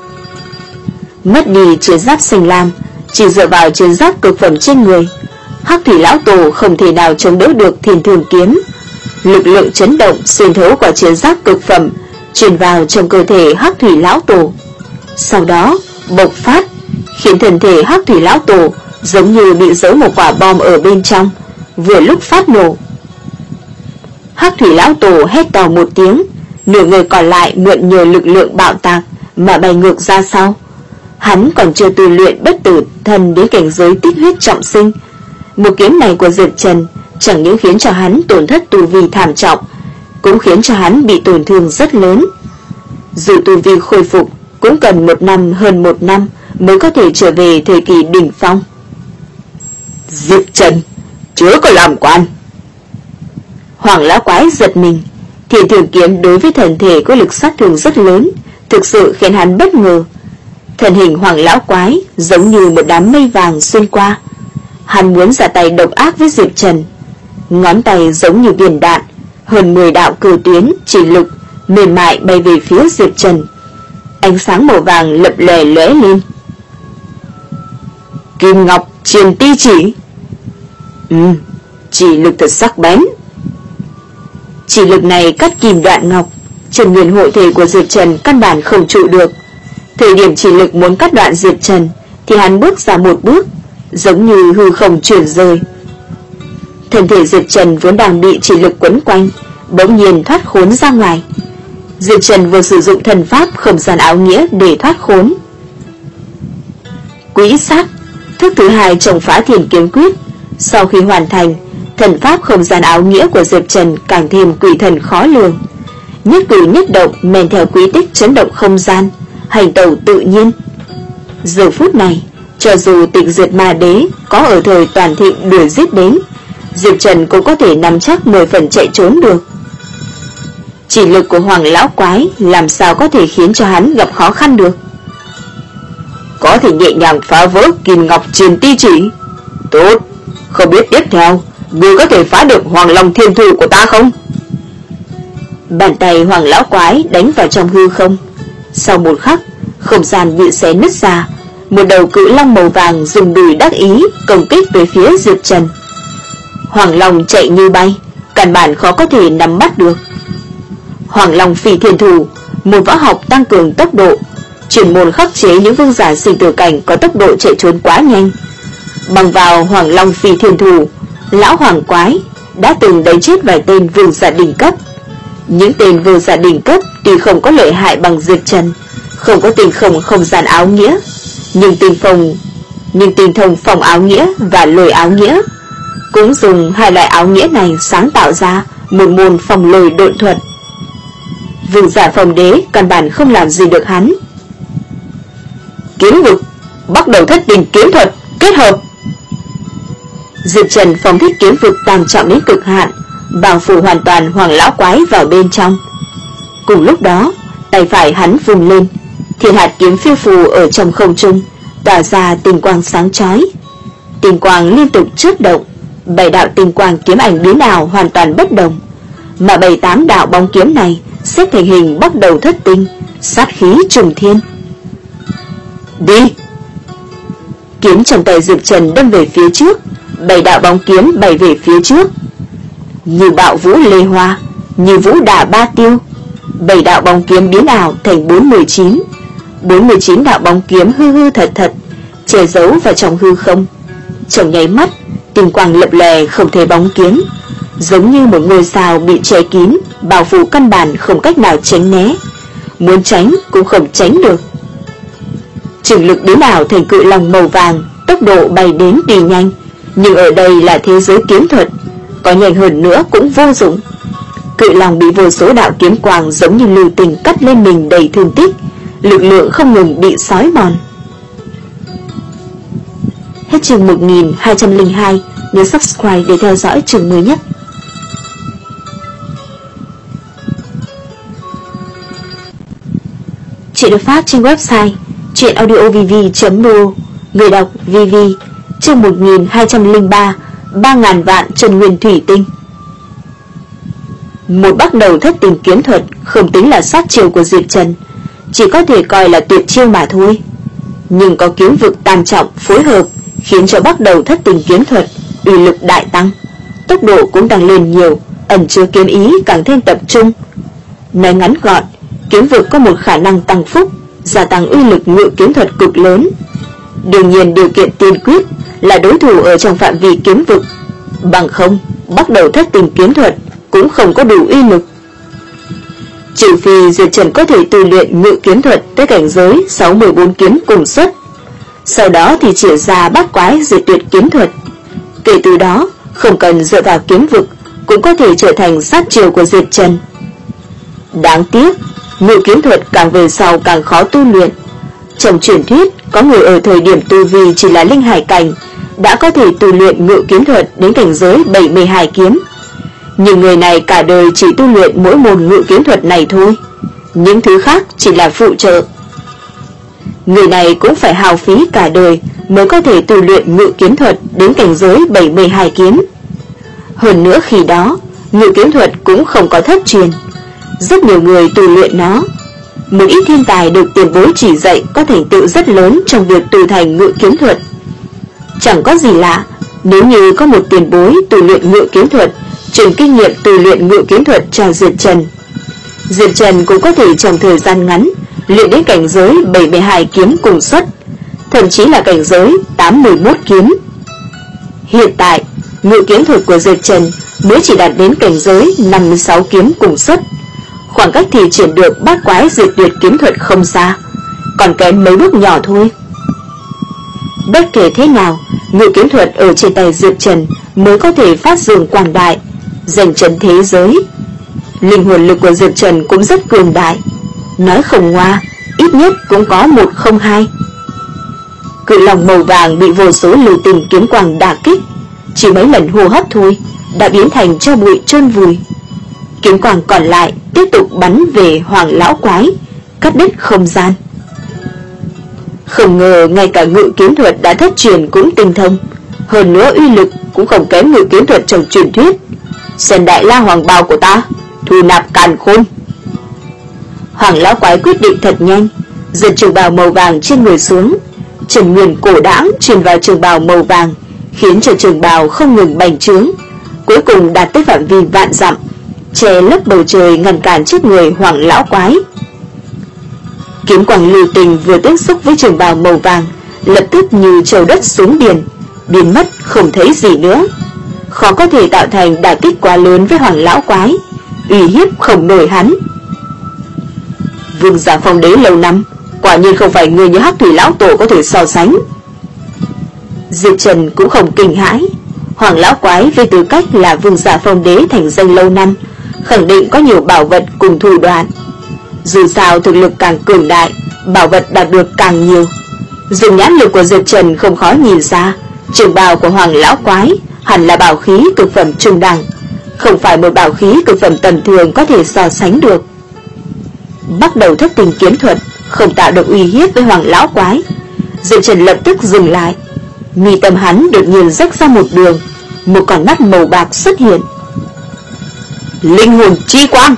Mất đi chiến giáp xanh lam, chỉ dựa vào chiến giáp cực phẩm trên người, Hắc Thủy lão tổ không thể nào chống đỡ được Thiên Thương kiếm. Lực lượng chấn động xuyên thấu qua chiến giáp cực phẩm truyền vào trong cơ thể Hắc Thủy lão tổ, sau đó bộc phát, khiến thân thể Hắc Thủy lão tổ giống như bị giấu một quả bom ở bên trong, vừa lúc phát nổ. Hắc Thủy lão tổ hét to một tiếng, nửa người còn lại mượn nhờ lực lượng bạo tạc mà bay ngược ra sau. Hắn còn chưa tu luyện bất tử thần đến cảnh giới tích huyết trọng sinh. Một kiếm này của Diệp Trần chẳng những khiến cho hắn tổn thất tu vi thảm trọng, cũng khiến cho hắn bị tổn thương rất lớn. Dù tu vi khôi phục cũng cần một năm hơn một năm mới có thể trở về thời kỳ đỉnh phong. Diệp Trần, chớ có làm quan. Hoàng lão quái giật mình. Thiên Thương kiếm đối với thần thể có lực sát thương rất lớn, thực sự khiến hắn bất ngờ. Thân hình Hoàng lão quái giống như một đám mây vàng xuyên qua. Hắn muốn ra tay độc ác với Diệp Trần. Ngón tay giống như viên đạn, hơn mười đạo cử tuyến chỉ lực mềm mại bay về phía Diệp Trần. Ánh sáng màu vàng lập lòe lóe lên. Kim Ngọc Truyền Ti Chỉ. Ừ, chỉ lực thật sắc bén. Chỉ lực này cắt kim đoạn ngọc, Trần Nguyên hộ thể của Diệp Trần căn bản không trụ được. Thời điểm chỉ lực muốn cắt đoạn Diệp Trần thì hắn bước ra một bước, giống như hư không chuyển rời. Thân thể Diệp Trần vốn đang bị chỉ lực quấn quanh, bỗng nhiên thoát khốn ra ngoài. Diệp Trần vừa sử dụng thần pháp không gian áo nghĩa để thoát khốn. Quỹ sát, thức thứ hai trong Phá Thiên Kiếm Quyết. Sau khi hoàn thành, thần pháp không gian áo nghĩa của Diệp Trần càng thêm quỷ thần khó lường. Nhất cử nhất động men theo quy tích chấn động không gian, hành tẩu tự nhiên. Giờ phút này, cho dù Tịch Diệt Ma Đế có ở thời toàn thịnh đuổi giết đến, Diệp Trần cũng có thể nắm chắc mười phần chạy trốn được. Chỉ lực của Hoàng lão quái làm sao có thể khiến cho hắn gặp khó khăn được. Có thể nhẹ nhàng phá vỡ Kim Ngọc Truyền Ti Chỉ. Tốt, không biết tiếp theo ngươi có thể phá được Hoàng Long Thiên Thủ của ta không? Bàn tay Hoàng lão quái đánh vào trong hư không. Sau một khắc, không gian bị xé nứt ra, một đầu cự long màu vàng dùng đùi đắc ý công kích về phía Diệp Trần. Hoàng Long chạy như bay, căn bản khó có thể nắm bắt được. Hoàng Long Phi Thiên Thủ, một võ học tăng cường tốc độ, chuyên môn khắc chế những vương giả sinh tử cảnh có tốc độ chạy trốn quá nhanh. Bằng vào Hoàng Long Phi Thiên Thủ, lão hoàng quái đã từng đánh chết vài tên vương giả đỉnh cấp. Những tên vương giả đỉnh cấp tuy không có lợi hại bằng Diệp Trần, không có tình không không gian áo nghĩa, nhưng tình phòng nhưng tình thông phòng áo nghĩa và lôi áo nghĩa, cũng dùng hai loại áo nghĩa này sáng tạo ra một môn phòng lôi độn thuật. Vương giả phòng đế căn bản không làm gì được hắn. Kiếm vực, bắt đầu thất tình kiếm thuật kết hợp. Diệp Trần phóng thích kiếm vực tam trọng đến cực hạn, bao phủ hoàn toàn Hoàng lão quái vào bên trong. Cùng lúc đó, tay phải hắn vùng lên, thiên hạt kiếm phiêu phù ở trong không trung, tỏa ra tinh quang sáng chói. Tinh quang liên tục chớp động, bảy đạo tinh quang kiếm ảnh biến ảo hoàn toàn bất đồng, mà bảy tám đạo bóng kiếm này xếp thành hình bắt đầu thất tinh, sát khí trùng thiên. Đi! Kiếm trong tay Diệp Trần đâm về phía trước, bảy đạo bóng kiếm bay về phía trước. Như bạo vũ lê hoa, như vũ đả ba tiêu, bảy đạo bóng kiếm biến ảo thành bốn mươi chín. bốn mươi chín đạo bóng kiếm hư hư thật thật, che giấu vào trong hư không. Trong nháy mắt, tinh quang lập lè không thấy bóng kiếm, giống như một ngôi sao bị che kín, bao phủ căn bản không cách nào tránh né, muốn tránh cũng không tránh được. Trường lực biến ảo thành cự long màu vàng, tốc độ bay đến tuy nhanh, nhưng ở đây là thế giới kiếm thuật, có nhanh hơn nữa cũng vô dụng. Cự long bị vô số đạo kiếm quang giống như lưu tình cắt lên mình đầy thương tích, lực lượng không ngừng bị xói mòn. Hết chương một nghìn hai trăm lẻ hai, nhớ subscribe để theo dõi chương mới nhất. Chuyện được phát trên website truyện audio v v chấm n o, người đọc vê vê, chương một nghìn hai trăm lẻ ba, ba ngàn vạn chân nguyên thủy tinh. Một bắt đầu thất tình kiếm thuật không tính là sát chiêu của Diệp Trần, chỉ có thể coi là tuyệt chiêu mà thôi. Nhưng có kiếm vực tam trọng phối hợp, khiến cho bắt đầu thất tình kiếm thuật uy lực đại tăng, tốc độ cũng tăng lên nhiều, ẩn chứa kiếm ý càng thêm tập trung. Nói ngắn gọn, kiếm vực có một khả năng tăng phúc, gia tăng uy lực ngự kiếm thuật cực lớn. Đương nhiên điều kiện tiên quyết là đối thủ ở trong phạm vi kiếm vực, bằng không bắt đầu thất tình kiếm thuật cũng không có đủ uy lực. Trừ phi Diệp Trần có thể tu luyện ngự kiếm thuật tới cảnh giới sáu mươi bốn kiếm cùng xuất, sau đó thì triển ra bát quái diệt tuyệt kiếm thuật. Kể từ đó, không cần dựa vào kiếm vực cũng có thể trở thành sát chiêu của Diệp Trần. Đáng tiếc, ngự kiếm thuật càng về sau càng khó tu luyện. Trong truyền thuyết, có người ở thời điểm tu vi chỉ là linh hải cảnh đã có thể tu luyện ngự kiếm thuật đến cảnh giới bảy mươi hai kiếm. Nhưng người này cả đời chỉ tu luyện mỗi môn ngự kiếm thuật này thôi, những thứ khác chỉ là phụ trợ. Người này cũng phải hao phí cả đời mới có thể tu luyện ngự kiếm thuật đến cảnh giới bảy mươi hai kiếm. Hơn nữa khi đó, ngự kiếm thuật cũng không có thất truyền, Rất nhiều người tu luyện nó. Một ít thiên tài được tiền bối chỉ dạy có thành tựu rất lớn trong việc tu thành ngự kiếm thuật. Chẳng có gì lạ nếu như có một tiền bối tu luyện ngự kiếm thuật, truyền kinh nghiệm tu luyện ngự kiếm thuật cho Diệp Trần. Diệp Trần cũng có thể trong thời gian ngắn luyện đến cảnh giới bảy mươi hai kiếm cùng xuất, thậm chí là cảnh giới tám mươi mốt kiếm. Hiện tại, ngự kiếm thuật của Diệp Trần mới chỉ đạt đến cảnh giới năm mươi sáu kiếm cùng xuất, khoảng cách thì triển được bát quái diệt tuyệt kiếm thuật không xa, còn kém mấy bước nhỏ thôi. Bất kể thế nào, ngự kiếm thuật ở trên tay Diệp Trần mới có thể phát dương quang đại, giành trấn thế giới. Linh hồn lực của Diệp Trần cũng rất cường đại, nói không ngoa, ít nhất cũng có một không hai. Cự long màu vàng bị vô số lưu tình kiếm quang đả kích, chỉ mấy lần hô hấp thôi đã biến thành cho bụi chôn vùi. Kiếm quang còn lại tiếp tục bắn về Hoàng lão quái, cắt đứt không gian. Không ngờ ngay cả ngự kiếm thuật đã thất truyền cũng tinh thông, hơn nữa uy lực cũng không kém ngự kiếm thuật trong truyền thuyết. Xem đại la hoàng bào của ta, thu nạp càn khôn. Hoàng lão quái quyết định thật nhanh, giật trường bào màu vàng trên người xuống, trần nguyên cổ đãng truyền vào trường bào màu vàng, khiến cho trường bào không ngừng bành trướng, cuối cùng đạt tới phạm vi vạn dặm, che lấp bầu trời ngăn cản trước người Hoàng lão quái. Kiếm quang lưu tình vừa tiếp xúc với trường bào màu vàng, lập tức như trầu đất xuống biển, biến mất không thấy gì nữa. Khó có thể tạo thành đả kích quá lớn với Hoàng lão quái, uy hiếp không nổi hắn. Vương giả phong đế lâu năm, quả nhiên không phải người như Hắc Thủy lão tổ có thể so sánh. Diệp Trần cũng không kinh hãi. Hoàng lão quái với tư cách là vương giả phong đế thành danh lâu năm, khẳng định có nhiều bảo vật cùng thủ đoạn. Dù sao thực lực càng cường đại, bảo vật đạt được càng nhiều. Dùng nhãn lực của Diệp Trần không khó nhìn ra, trường bào của Hoàng lão quái hẳn là bảo khí cực phẩm trung đẳng, không phải một bảo khí cực phẩm tầm thường có thể so sánh được. Bắt đầu thất tình kiếm thuật không tạo được uy hiếp với Hoàng lão quái, Diệp Trần lập tức dừng lại. Mi tâm hắn đột nhiên rách ra một đường, một con mắt màu bạc xuất hiện. Linh hồn chi quang.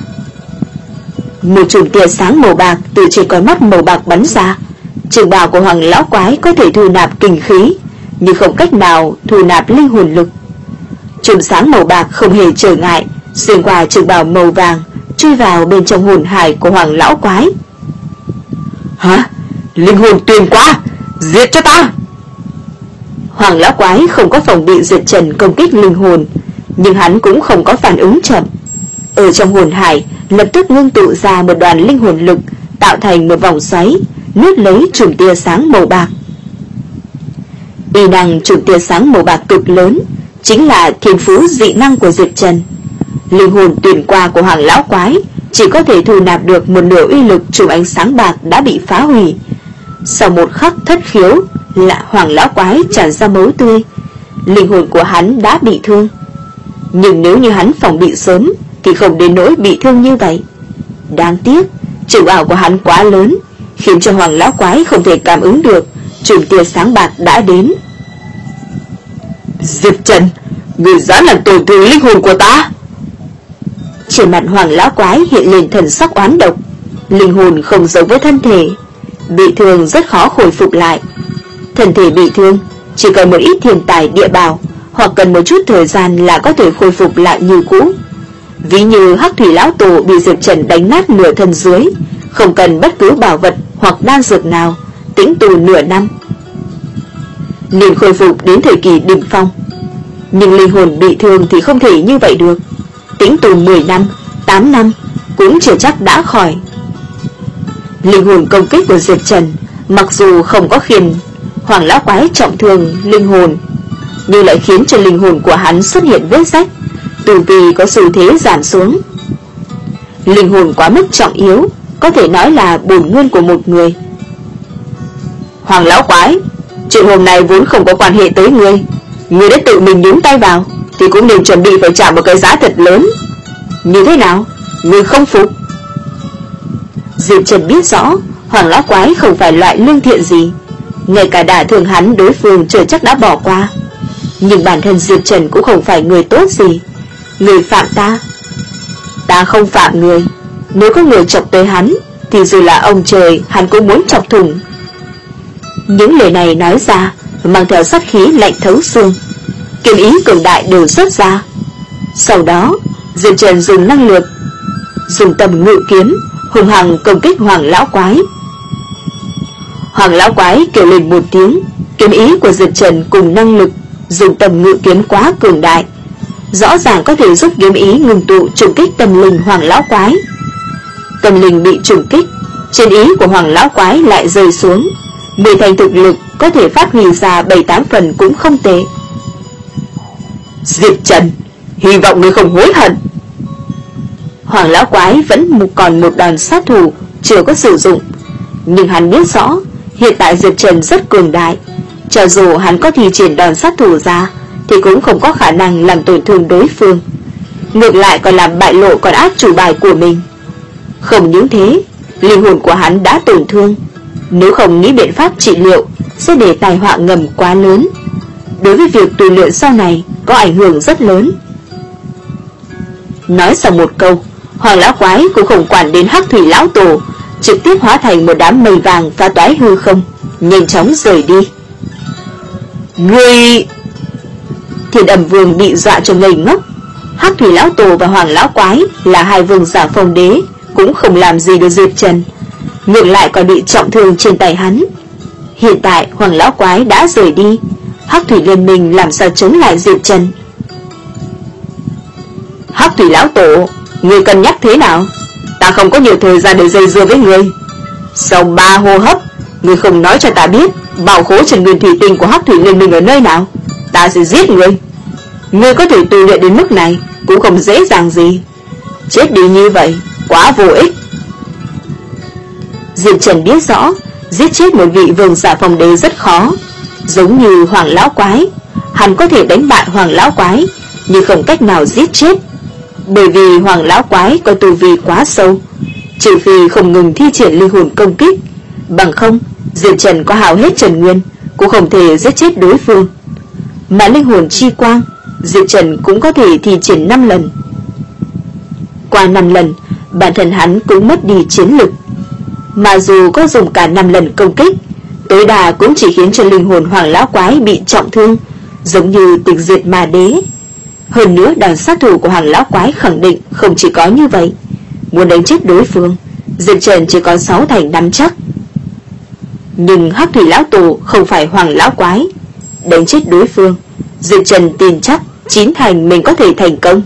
Một chùm tia sáng màu bạc từ trên con mắt màu bạc bắn ra. Trường bào của Hoàng lão quái có thể thu nạp kinh khí, nhưng không cách nào thu nạp linh hồn lực. Chùm sáng màu bạc không hề trở ngại, xuyên qua trường bào màu vàng, chui vào bên trong hồn hải của Hoàng lão quái. Hả? Linh hồn tuyền quá, giết cho ta! Hoàng lão quái không có phòng bị Diệp Trần công kích linh hồn, nhưng hắn cũng không có phản ứng chậm. Ở trong hồn hải lập tức ngưng tụ ra một đoàn linh hồn lực, tạo thành một vòng xoáy, nuốt lấy chùm tia sáng màu bạc. Y năng chùm tia sáng màu bạc cực lớn, chính là thiên phú dị năng của Diệp Trần. Linh hồn tuyển qua của Hoàng lão quái chỉ có thể thu nạp được một nửa uy lực chùm ánh sáng bạc đã bị phá hủy. Sau một khắc thất khiếu, là Hoàng lão quái tràn ra máu tươi, linh hồn của hắn đã bị thương. Nhưng nếu như hắn phòng bị sớm thì không đến nỗi bị thương như vậy. Đáng tiếc, trường ảo của hắn quá lớn, khiến cho Hoàng lão quái không thể cảm ứng được chùm tia sáng bạc đã đến. Diệp Trần, người dám làm tổn thương linh hồn của ta! Trên mặt Hoàng lão quái hiện lên thần sắc oán độc. Linh hồn không giống với thân thể, bị thương rất khó khôi phục lại. Thân thể bị thương chỉ cần một ít thiên tài địa bào, hoặc cần một chút thời gian là có thể khôi phục lại như cũ. Ví như Hắc Thủy lão tổ bị Diệp Trần đánh nát nửa thân dưới, không cần bất cứ bảo vật hoặc đan dược nào, tĩnh tù nửa năm liền khôi phục đến thời kỳ đỉnh phong. Nhưng linh hồn bị thương thì không thể như vậy được, tĩnh tù mười năm, tám năm cũng chưa chắc đã khỏi. Linh hồn công kích của Diệp Trần mặc dù không có khiến Hoàng lão quái trọng thương linh hồn, nhưng lại khiến cho linh hồn của hắn xuất hiện vết rách, tu vi có xu thế giảm xuống. Linh hồn quá mức trọng yếu, có thể nói là bổn nguyên của một người. Hoàng lão quái, chuyện hôm nay vốn không có quan hệ tới ngươi, ngươi đã tự mình nhúng tay vào thì cũng nên chuẩn bị phải trả một cái giá thật lớn. Như thế nào, ngươi không phục? Diệp Trần biết rõ Hoàng lão quái không phải loại lương thiện gì, ngay cả đả thương hắn đối phương chưa chắc đã bỏ qua. Nhưng bản thân Diệp Trần cũng không phải người tốt gì. Người phạm ta, ta không phạm người, Nếu có người chọc tới hắn thì dù là ông trời hắn cũng muốn chọc thủng. Những lời này nói ra mang theo sát khí lạnh thấu xương, kiếm ý cường đại đều xuất ra. Sau đó Diệp Trần dùng năng lực, dùng tầm ngự kiếm hùng hằng công kích Hoàng lão quái. Hoàng lão quái kêu lên một tiếng, kiếm ý của Diệp Trần cùng năng lực dùng tầm ngự kiếm quá cường đại, rõ ràng có thể giúp kiếm ý ngừng tụ trùng kích tâm linh Hoàng lão quái. Tâm linh bị trùng kích, chiến ý của Hoàng lão quái lại rơi xuống, mười thành thực lực có thể phát huy ra bảy tám phần cũng không tệ. Diệp Trần, hy vọng ngươi không hối hận. Hoàng lão quái vẫn một còn một đòn sát thủ chưa có sử dụng, nhưng hắn biết rõ hiện tại Diệp Trần rất cường đại, cho dù hắn có thi triển đòn sát thủ ra thì cũng không có khả năng làm tổn thương đối phương, ngược lại còn làm bại lộ con át chủ bài của mình. Không những thế, linh hồn của hắn đã tổn thương, nếu không nghĩ biện pháp trị liệu sẽ để tai họa ngầm quá lớn, đối với việc tu luyện sau này có ảnh hưởng rất lớn. Nói xong một câu, Hoàng lão quái cũng không quản đến Hắc Thủy lão tổ, trực tiếp hóa thành một đám mây vàng phá toái hư không, nhanh chóng rời đi. Ngươi! Thiên Âm Vương bị dọa cho ngây ngốc. Hắc Thủy lão tổ và Hoàng lão quái là hai vương giả phong đế, cũng không làm gì được Diệp Trần, ngược lại còn bị trọng thương trên tay hắn. Hiện tại Hoàng lão quái đã rời đi, Hắc Thủy liên minh làm sao chống lại Diệp Trần? Hắc Thủy lão tổ, ngươi cân nhắc thế nào? Ta không có nhiều thời gian để dây dưa với ngươi. Sau ba hô hấp, ngươi không nói cho ta biết bảo khố Trần Nguyên Thủy Tinh của Hắc Thủy liên minh ở nơi nào, ta sẽ giết ngươi. Ngươi có thể tu luyện đến mức này cũng không dễ dàng gì. Chết đi như vậy quá vô ích. Diệp Trần biết rõ giết chết một vị vương giả phong đế rất khó, giống như Hoàng lão quái, hắn có thể đánh bại Hoàng lão quái nhưng không cách nào giết chết, bởi vì Hoàng lão quái có tu vi quá sâu, trừ phi không ngừng thi triển linh hồn công kích, bằng không Diệp Trần có hao hết Trần Nguyên cũng không thể giết chết đối phương. Mà linh hồn chi quang Diệp Trần cũng có thể thi triển năm lần. Qua năm lần, bản thân hắn cũng mất đi chiến lực, mà dù có dùng cả năm lần công kích, tối đa cũng chỉ khiến cho linh hồn Hoàng lão quái bị trọng thương, giống như tịch diệt ma đế. Hơn nữa đòn sát thủ của Hoàng lão quái khẳng định không chỉ có như vậy, muốn đánh chết đối phương Diệp Trần chỉ có sáu thành nắm chắc. Nhưng Hắc Thủy lão tổ không phải Hoàng lão quái, đánh chết đối phương Diệp Trần tin chắc chín thành mình có thể thành công.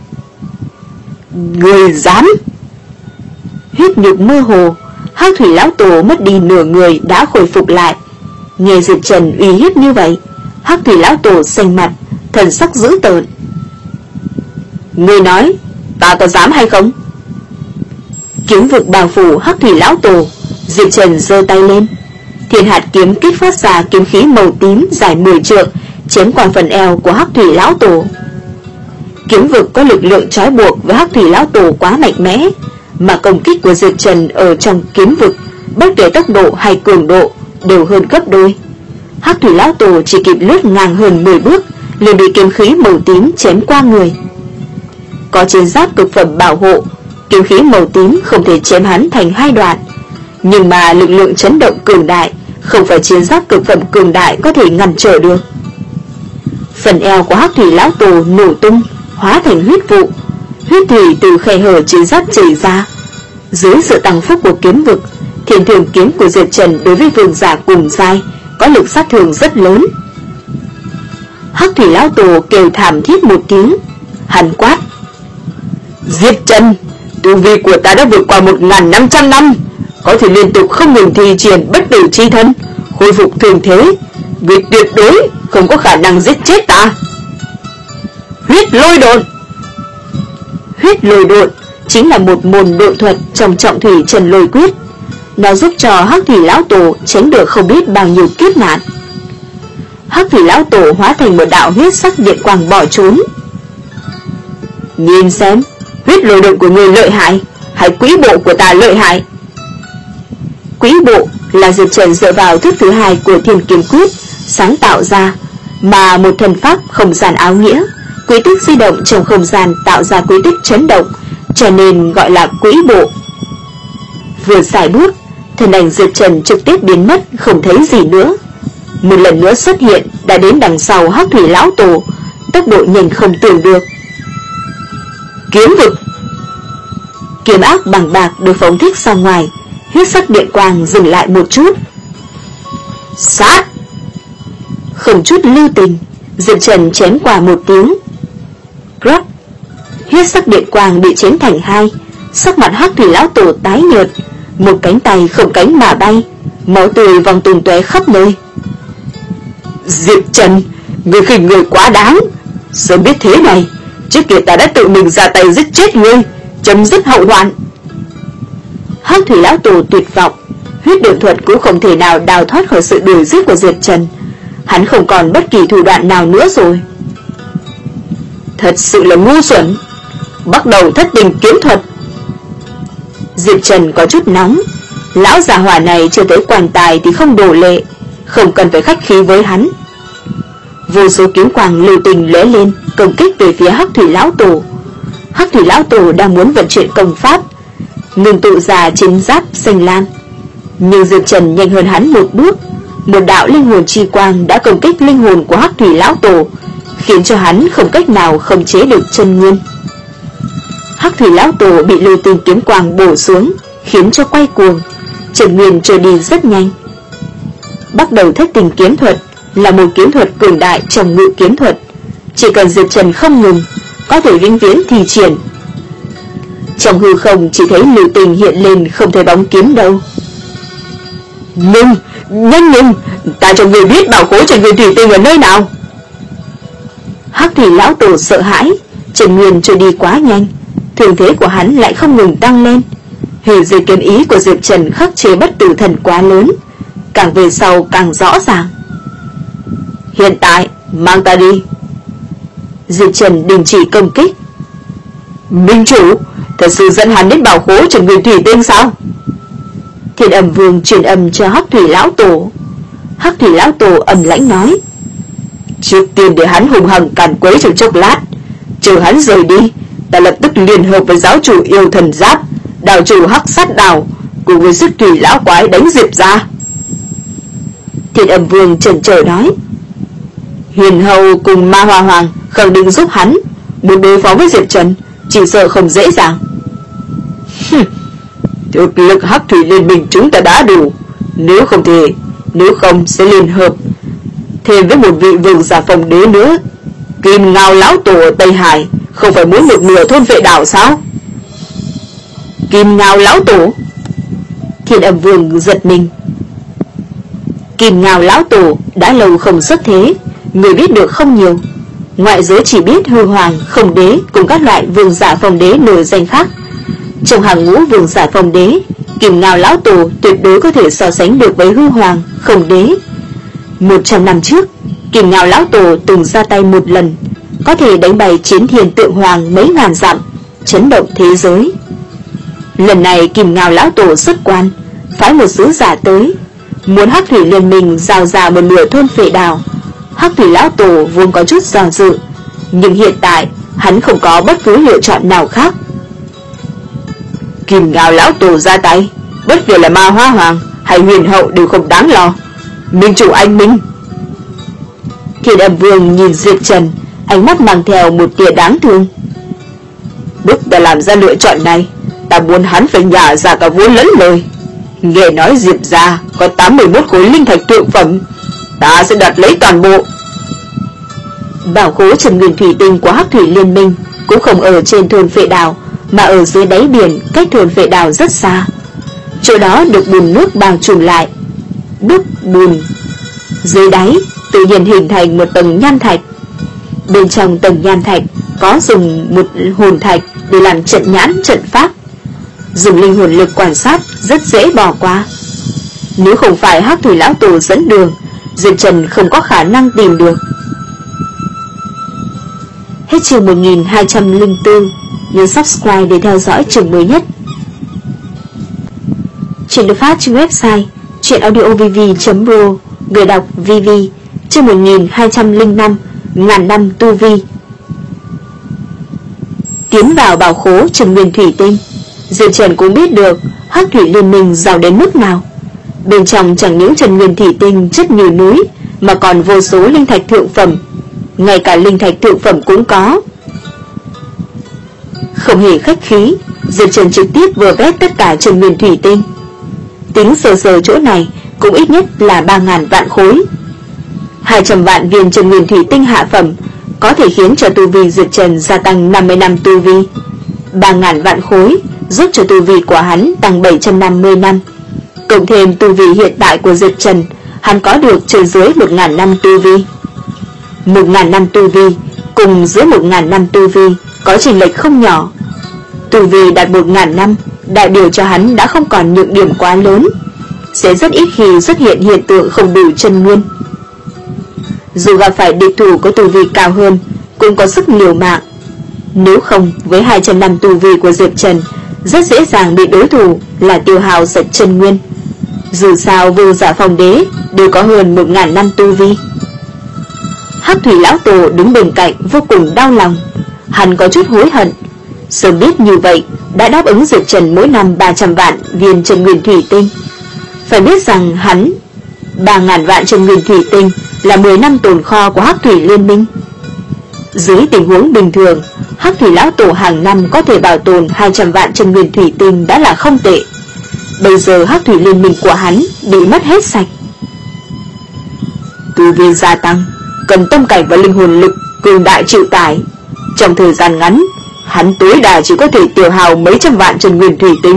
Người dám! Huyết nhục mơ hồ, Hắc Thủy lão tổ mất đi nửa người đã khôi phục lại. Nghe Diệp Trần uy hiếp như vậy, Hắc Thủy lão tổ xanh mặt, thần sắc dữ tợn. Ngươi nói ta có dám hay không? Kiếm vực bao phủ Hắc Thủy lão tổ, Diệp Trần giơ tay lên, thiên hạt kiếm kích phát ra kiếm khí màu tím dài mười trượng, chém qua phần eo của Hắc Thủy lão tổ. Kiếm vực có lực lượng trói buộc với Hắc Thủy lão tổ quá mạnh mẽ, mà công kích của Diệp Trần ở trong kiếm vực, bất kể tốc độ hay cường độ đều hơn gấp đôi. Hắc Thủy lão tổ chỉ kịp lướt ngang hơn mười bước, liền bị kiếm khí màu tím chém qua người. Có chiến giáp cực phẩm bảo hộ, kiếm khí màu tím không thể chém hắn thành hai đoạn, nhưng mà lực lượng chấn động cường đại không phải chiến giáp cực phẩm cường đại có thể ngăn trở được. Phần eo của Hắc Thủy lão tổ nổ tung, hóa thành huyết vụ, huyết thủy từ khe hở chiến giáp chảy ra. Dưới sự tăng phúc của kiếm vực, thiên thường kiếm của Diệp Trần đối với vương giả cùng giai có lực sát thương rất lớn. Hắc Thủy lão tổ kêu thảm thiết một tiếng, hắn quát: Diệp Trần, tu vi của ta đã vượt qua một nghìn năm trăm năm, có thể liên tục không ngừng thi triển bất tử chi thân, khôi phục thường thế, vì tuyệt đối không có khả năng giết chết ta. Huyết lôi độn. Huyết lôi độn chính là một môn độ thuật trong trọng thủy trần lôi quyết, nó giúp cho Hắc Thủy lão tổ tránh được không biết bao nhiêu kiếp nạn. Hắc Thủy lão tổ hóa thành một đạo huyết sắc điện quang bỏ trốn. Nhìn xem, huyết lôi độn của người lợi hại hay quỹ bộ của ta lợi hại? Quỹ bộ là Diệp Trần dựa vào thức thứ hai của Thiên Kiếm Quyết sáng tạo ra, mà một thần pháp không gian áo nghĩa, quy tích di động trong không gian tạo ra quy tích chấn động, cho nên gọi là quỹ bộ. Vừa xài bước, thân ảnh Diệp Trần trực tiếp biến mất, không thấy gì nữa. Một lần nữa xuất hiện đã đến đằng sau Hắc Thủy lão tổ, tốc độ nhanh không tưởng được. Kiếm vực. Kiếm ác bằng bạc được phóng thích ra ngoài, huyết sắc điện quang dừng lại một chút. Sát. Không chút lưu tình, Diệp Trần chém qua một tiếng. Rắc. Huyết sắc điện quang bị chém thành hai, sắc mặt Hắc Thủy lão tổ tái nhợt, một cánh tay không cánh mà bay, máu tươi văng tung tóe khắp nơi. Diệp Trần, ngươi khinh người quá đáng. Sớm biết thế này, trước kia ta đã tự mình ra tay giết chết ngươi, chấm dứt hậu hoạn. Hắc Thủy lão tổ tuyệt vọng, huyết đường thuật cũng không thể nào đào thoát khỏi sự đuổi giết của Diệp Trần. Hắn không còn bất kỳ thủ đoạn nào nữa rồi. Thật sự là ngu xuẩn. Bắt đầu thất tình kiếm thuật. Diệp Trần có chút nóng. Lão già hỏa này chưa tới quan tài thì không đổ lệ, không cần phải khách khí với hắn. Vô số kiếm quang lưu tình lóe lên, công kích về phía Hắc Thủy lão tổ. Hắc Thủy lão tổ đang muốn vận chuyển công pháp, ngừng tụ ra chiến giáp xanh lam, nhưng Diệp Trần nhanh hơn hắn một bước. Một đạo linh hồn chi quang đã công kích linh hồn của Hắc Thủy lão tổ, khiến cho hắn không cách nào khống chế được chân nguyên. Hắc Thủy lão tổ bị lưu tình kiếm quang bổ xuống, khiến cho quay cuồng, chân nguyên trôi đi rất nhanh. Bắt đầu thất tình kiếm thuật là một kiếm thuật cường đại trong ngự kiếm thuật, chỉ cần Diệp Trần không ngừng, có thể vĩnh viễn thi triển. Trong hư không chỉ thấy lưu tình hiện lên, không thấy bóng kiếm đâu. Ngừng, nhanh ngừng, ta cho người biết bảo khố Trần Nguyên thủy tinh ở nơi nào. Hắc Thủy lão tổ sợ hãi, chân nguyên trôi đi quá nhanh, thương thế của hắn lại không ngừng tăng lên. Hề dưới kiếm ý của Diệp Trần khắc chế bất tử thần quá lớn, càng về sau càng rõ ràng. Hiện tại mang ta đi. Diệp Trần đình chỉ công kích. Minh chủ, thật sự dẫn hắn đến bảo khố Trần Nguyên thủy tinh sao? Thiên Âm Vương truyền âm cho Hắc Thủy lão tổ. Hắc Thủy lão tổ ầm lãnh nói: trước tiên để hắn hùng hằng càn quấy trong chốc lát, chờ hắn rời đi, ta lập tức liên hợp với giáo chủ yêu thần giáp, đạo chủ Hắc sát đảo, cùng với sức thủy lão quái đánh Diệp ra. Thiên Âm Vương chần chờ nói: Huyền hầu cùng Ma Hoa Hoàng khẳng định giúp hắn, muốn đối phó với Diệp Trần chỉ sợ không dễ dàng. Thực lực Hắc Thủy liên minh chúng ta đã đủ, nếu không thì nếu không sẽ liên hợp thêm với một vị vương giả phong đế nữa. Kim Ngao lão tổ ở Tây Hải không phải muốn một nửa thôn vệ đảo sao? Kim Ngao lão tổ. Thiên Âm Vương giật mình. Kim Ngao lão tổ đã lâu không xuất thế, người biết được không nhiều. Ngoại giới chỉ biết Hư Hoàng, Không Đế cùng các loại vương giả phong đế nổi danh khác. Trong hàng ngũ vương giả phong đế, Kim Ngao lão tổ tuyệt đối có thể so sánh được với Hư Hoàng, Không Đế. Một trăm năm trước, Kim Ngao lão tổ từng ra tay một lần, có thể đánh bày chiến thiên tượng hoàng mấy ngàn dặm, chấn động thế giới. Lần này Kim Ngao lão tổ xuất quan, phái một sứ giả tới, muốn Hắc Thủy liên minh giao ra một nửa thôn phệ đảo. Hắc Thủy lão tổ vốn có chút do dự, nhưng hiện tại hắn không có bất cứ lựa chọn nào khác. Kim Ngao lão tổ ra tay, bất kể là Ma Hoa Hoàng hay Huyền hậu đều không đáng lo. Minh chủ anh minh. Thiên Âm Vương nhìn Diệp Trần, ánh mắt mang theo một tia đáng thương. Lúc ta làm ra lựa chọn này, ta muốn hắn phải nhả ra cả vốn lẫn lời. Nghe nói Diệp gia có tám mươi mốt khối linh thạch thượng phẩm, ta sẽ đoạt lấy toàn bộ. Bảo khố Trần Nguyên thủy tinh của Hắc Thủy liên minh cũng không ở trên thôn phệ đảo, mà ở dưới đáy biển, cách thôn phệ đảo rất xa. Chỗ đó được bùn nước bao trùm lại, đúc bùn. Dưới đáy tự nhiên hình thành một tầng nham thạch. Bên trong tầng nham thạch có dùng một hồn thạch để làm trận nhãn trận pháp. Dùng linh hồn lực quan sát rất dễ bỏ qua. Nếu không phải Hắc Thủy lão tổ dẫn đường, Diệp Trần không có khả năng tìm được. Hết chương một nghìn hai trăm lẻ bốn. Nhớ subscribe để theo dõi chương mới nhất. Chuyện được phát trên website truyệnaudiovv chấm pro. Người đọc vê vê. Chương một nghìn hai trăm lẻ năm. Ngàn năm tu vi. Tiến vào bảo khố Trần Nguyên Thủy Tinh, Diệp Trần cũng biết được Hắc Thủy Liên Minh giàu đến mức nào. Bên trong chẳng những Trần Nguyên Thủy Tinh chất như núi, mà còn vô số linh thạch thượng phẩm, ngay cả linh thạch thượng phẩm cũng có. Không hề khách khí, Diệp Trần trực tiếp vừa vét tất cả Trần Nguyên Thủy Tinh. Tính sờ sờ chỗ này cũng ít nhất là ba ngàn vạn khối. Hai trăm vạn viên Trần Nguyên Thủy Tinh hạ phẩm có thể khiến cho tu vi Diệp Trần gia tăng năm mươi năm tu vi. Ba ngàn vạn khối giúp cho tu vi của hắn tăng bảy trăm năm mươi năm. Cộng thêm tu vi hiện tại của Diệp Trần, hắn có được trên dưới một ngàn năm tu vi. Một ngàn năm tu vi cùng dưới một ngàn năm tu vi có chênh lệch không nhỏ. Tu vi đạt một ngàn năm đại biểu cho hắn đã không còn nhược điểm quá lớn, sẽ rất ít khi xuất hiện hiện tượng không đủ chân nguyên. Dù gặp phải địch thủ có tu vi cao hơn cũng có sức liều mạng. Nếu không, với hai trăm năm tu vi của Diệp Trần rất dễ dàng bị đối thủ là tiêu hao sạch chân nguyên. Dù sao Vương Giả Phong Đế đều có hơn một ngàn năm tu vi. Hắc Thủy Lão Tổ đứng bên cạnh vô cùng đau lòng. Hắn có chút hối hận, sớm biết như vậy đã đáp ứng Diệp Trần mỗi năm ba trăm vạn viên Trần Nguyên Thủy Tinh. Phải biết rằng hắn ba ngàn vạn Trần Nguyên Thủy Tinh là mười năm tồn kho của Hắc Thủy Liên Minh. Dưới tình huống bình thường, Hắc Thủy Lão Tổ hàng năm có thể bảo tồn hai trăm vạn Trần Nguyên Thủy Tinh đã là không tệ. Bây giờ Hắc Thủy Liên Minh của hắn bị mất hết sạch. Tu vi gia tăng, cần tâm cảnh và linh hồn lực cường đại chịu tải. Trong thời gian ngắn, hắn tối đa chỉ có thể tiêu hao mấy trăm vạn Trần Nguyên Thủy Tinh.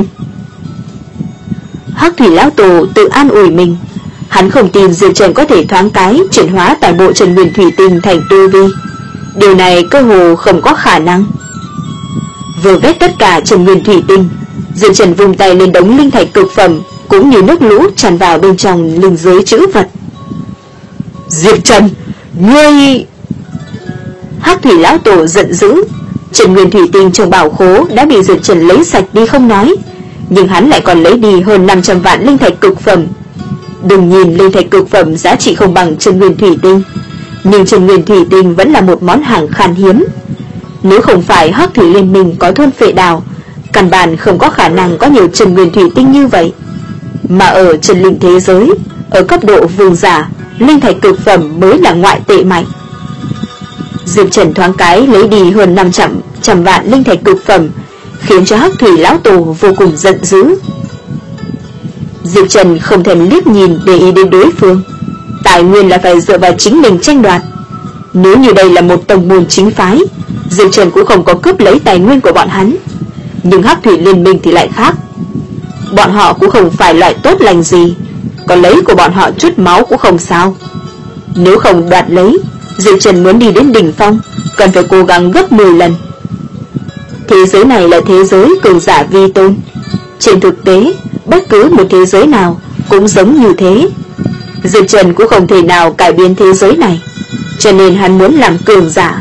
Hắc Thủy Lão Tổ tự an ủi mình. Hắn không tin Diệp Trần có thể thoáng cái chuyển hóa toàn bộ Trần Nguyên Thủy Tinh thành tu vi. Điều này cơ hồ không có khả năng. Vừa vét tất cả Trần Nguyên Thủy Tinh, Diệp Trần vùng tay lên đống linh thạch cực phẩm cũng như nước lũ tràn vào bên trong linh giới trữ vật. Diệp Trần, ngươi... Hắc Thủy Lão Tổ giận dữ. Trần Nguyên Thủy Tinh trong bảo khố đã bị Diệp Trần lấy sạch đi không nói, nhưng hắn lại còn lấy đi hơn năm trăm vạn linh thạch cực phẩm. Đừng nhìn linh thạch cực phẩm giá trị không bằng Trần Nguyên Thủy Tinh, nhưng Trần Nguyên Thủy Tinh vẫn là một món hàng khan hiếm. Nếu không phải Hắc Thủy Liên Minh có thôn phệ đào, căn bản không có khả năng có nhiều Trần Nguyên Thủy Tinh như vậy. Mà ở Trần Linh thế giới, ở cấp độ vương giả, linh thạch cực phẩm mới là ngoại tệ mạnh. Diệp Trần thoáng cái lấy đi hơn năm trăm vạn linh thạch cực phẩm, khiến cho Hắc Thủy Lão Tổ vô cùng giận dữ. Diệp Trần không thèm liếc nhìn để ý đến đối phương. Tài nguyên là phải dựa vào chính mình tranh đoạt. Nếu như đây là một tông môn chính phái, Diệp Trần cũng không có cướp lấy tài nguyên của bọn hắn. Nhưng Hắc Thủy Liên Minh thì lại khác. Bọn họ cũng không phải loại tốt lành gì, có lấy của bọn họ chút máu cũng không sao. Nếu không đoạt lấy, Diệp Trần muốn đi đến đỉnh phong cần phải cố gắng gấp mười lần. Thế giới này là thế giới cường giả vi tôn. Trên thực tế, bất cứ một thế giới nào cũng giống như thế. Diệp Trần cũng không thể nào cải biến thế giới này, cho nên hắn muốn làm cường giả.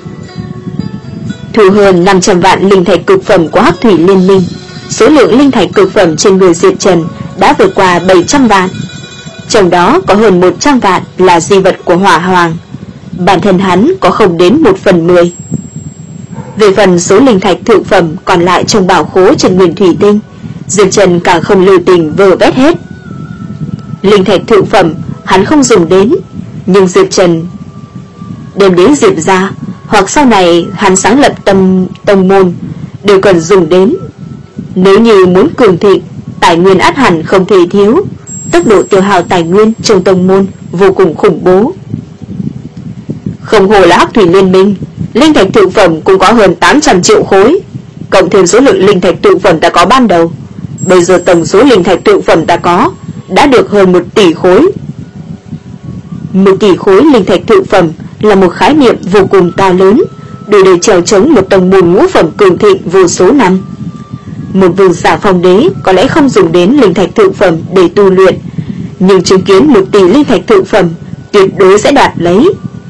Thu hơn năm trăm vạn linh thạch cực phẩm của Hắc Thủy Liên Minh, số lượng linh thạch cực phẩm trên người Diệp Trần đã vượt qua bảy trăm vạn. Trong đó có hơn một trăm vạn là di vật của Hỏa Hoàng. Bản thân hắn có không đến một phần mười. Về phần số linh thạch thượng phẩm còn lại trong bảo khố Trần Nguyên Thủy Tinh, Diệp Trần càng không lưu tình vơ vét hết. Linh thạch thượng phẩm hắn không dùng đến, nhưng Diệp Trần đem đến Diệp gia, hoặc sau này hắn sáng lập tâm tông môn đều cần dùng đến. Nếu như muốn cường thịnh, tài nguyên ắt hẳn không thể thiếu. Tốc độ tiêu hao tài nguyên trong tông môn vô cùng khủng bố. Không hồ là Hắc Thủy Liên Minh, linh thạch thượng phẩm cũng có hơn tám trăm triệu khối, cộng thêm số lượng linh thạch thượng phẩm ta có ban đầu, bây giờ tổng số linh thạch thượng phẩm ta có đã được hơn một tỷ khối. Một tỷ khối linh thạch thượng phẩm là một khái niệm vô cùng to lớn, đủ để chèo chống một tông môn ngũ phẩm cường thịnh vô số năm. Một vương giả phong đế có lẽ không dùng đến linh thạch thượng phẩm để tu luyện, nhưng chứng kiến một tỷ linh thạch thượng phẩm tuyệt đối sẽ đoạt lấy.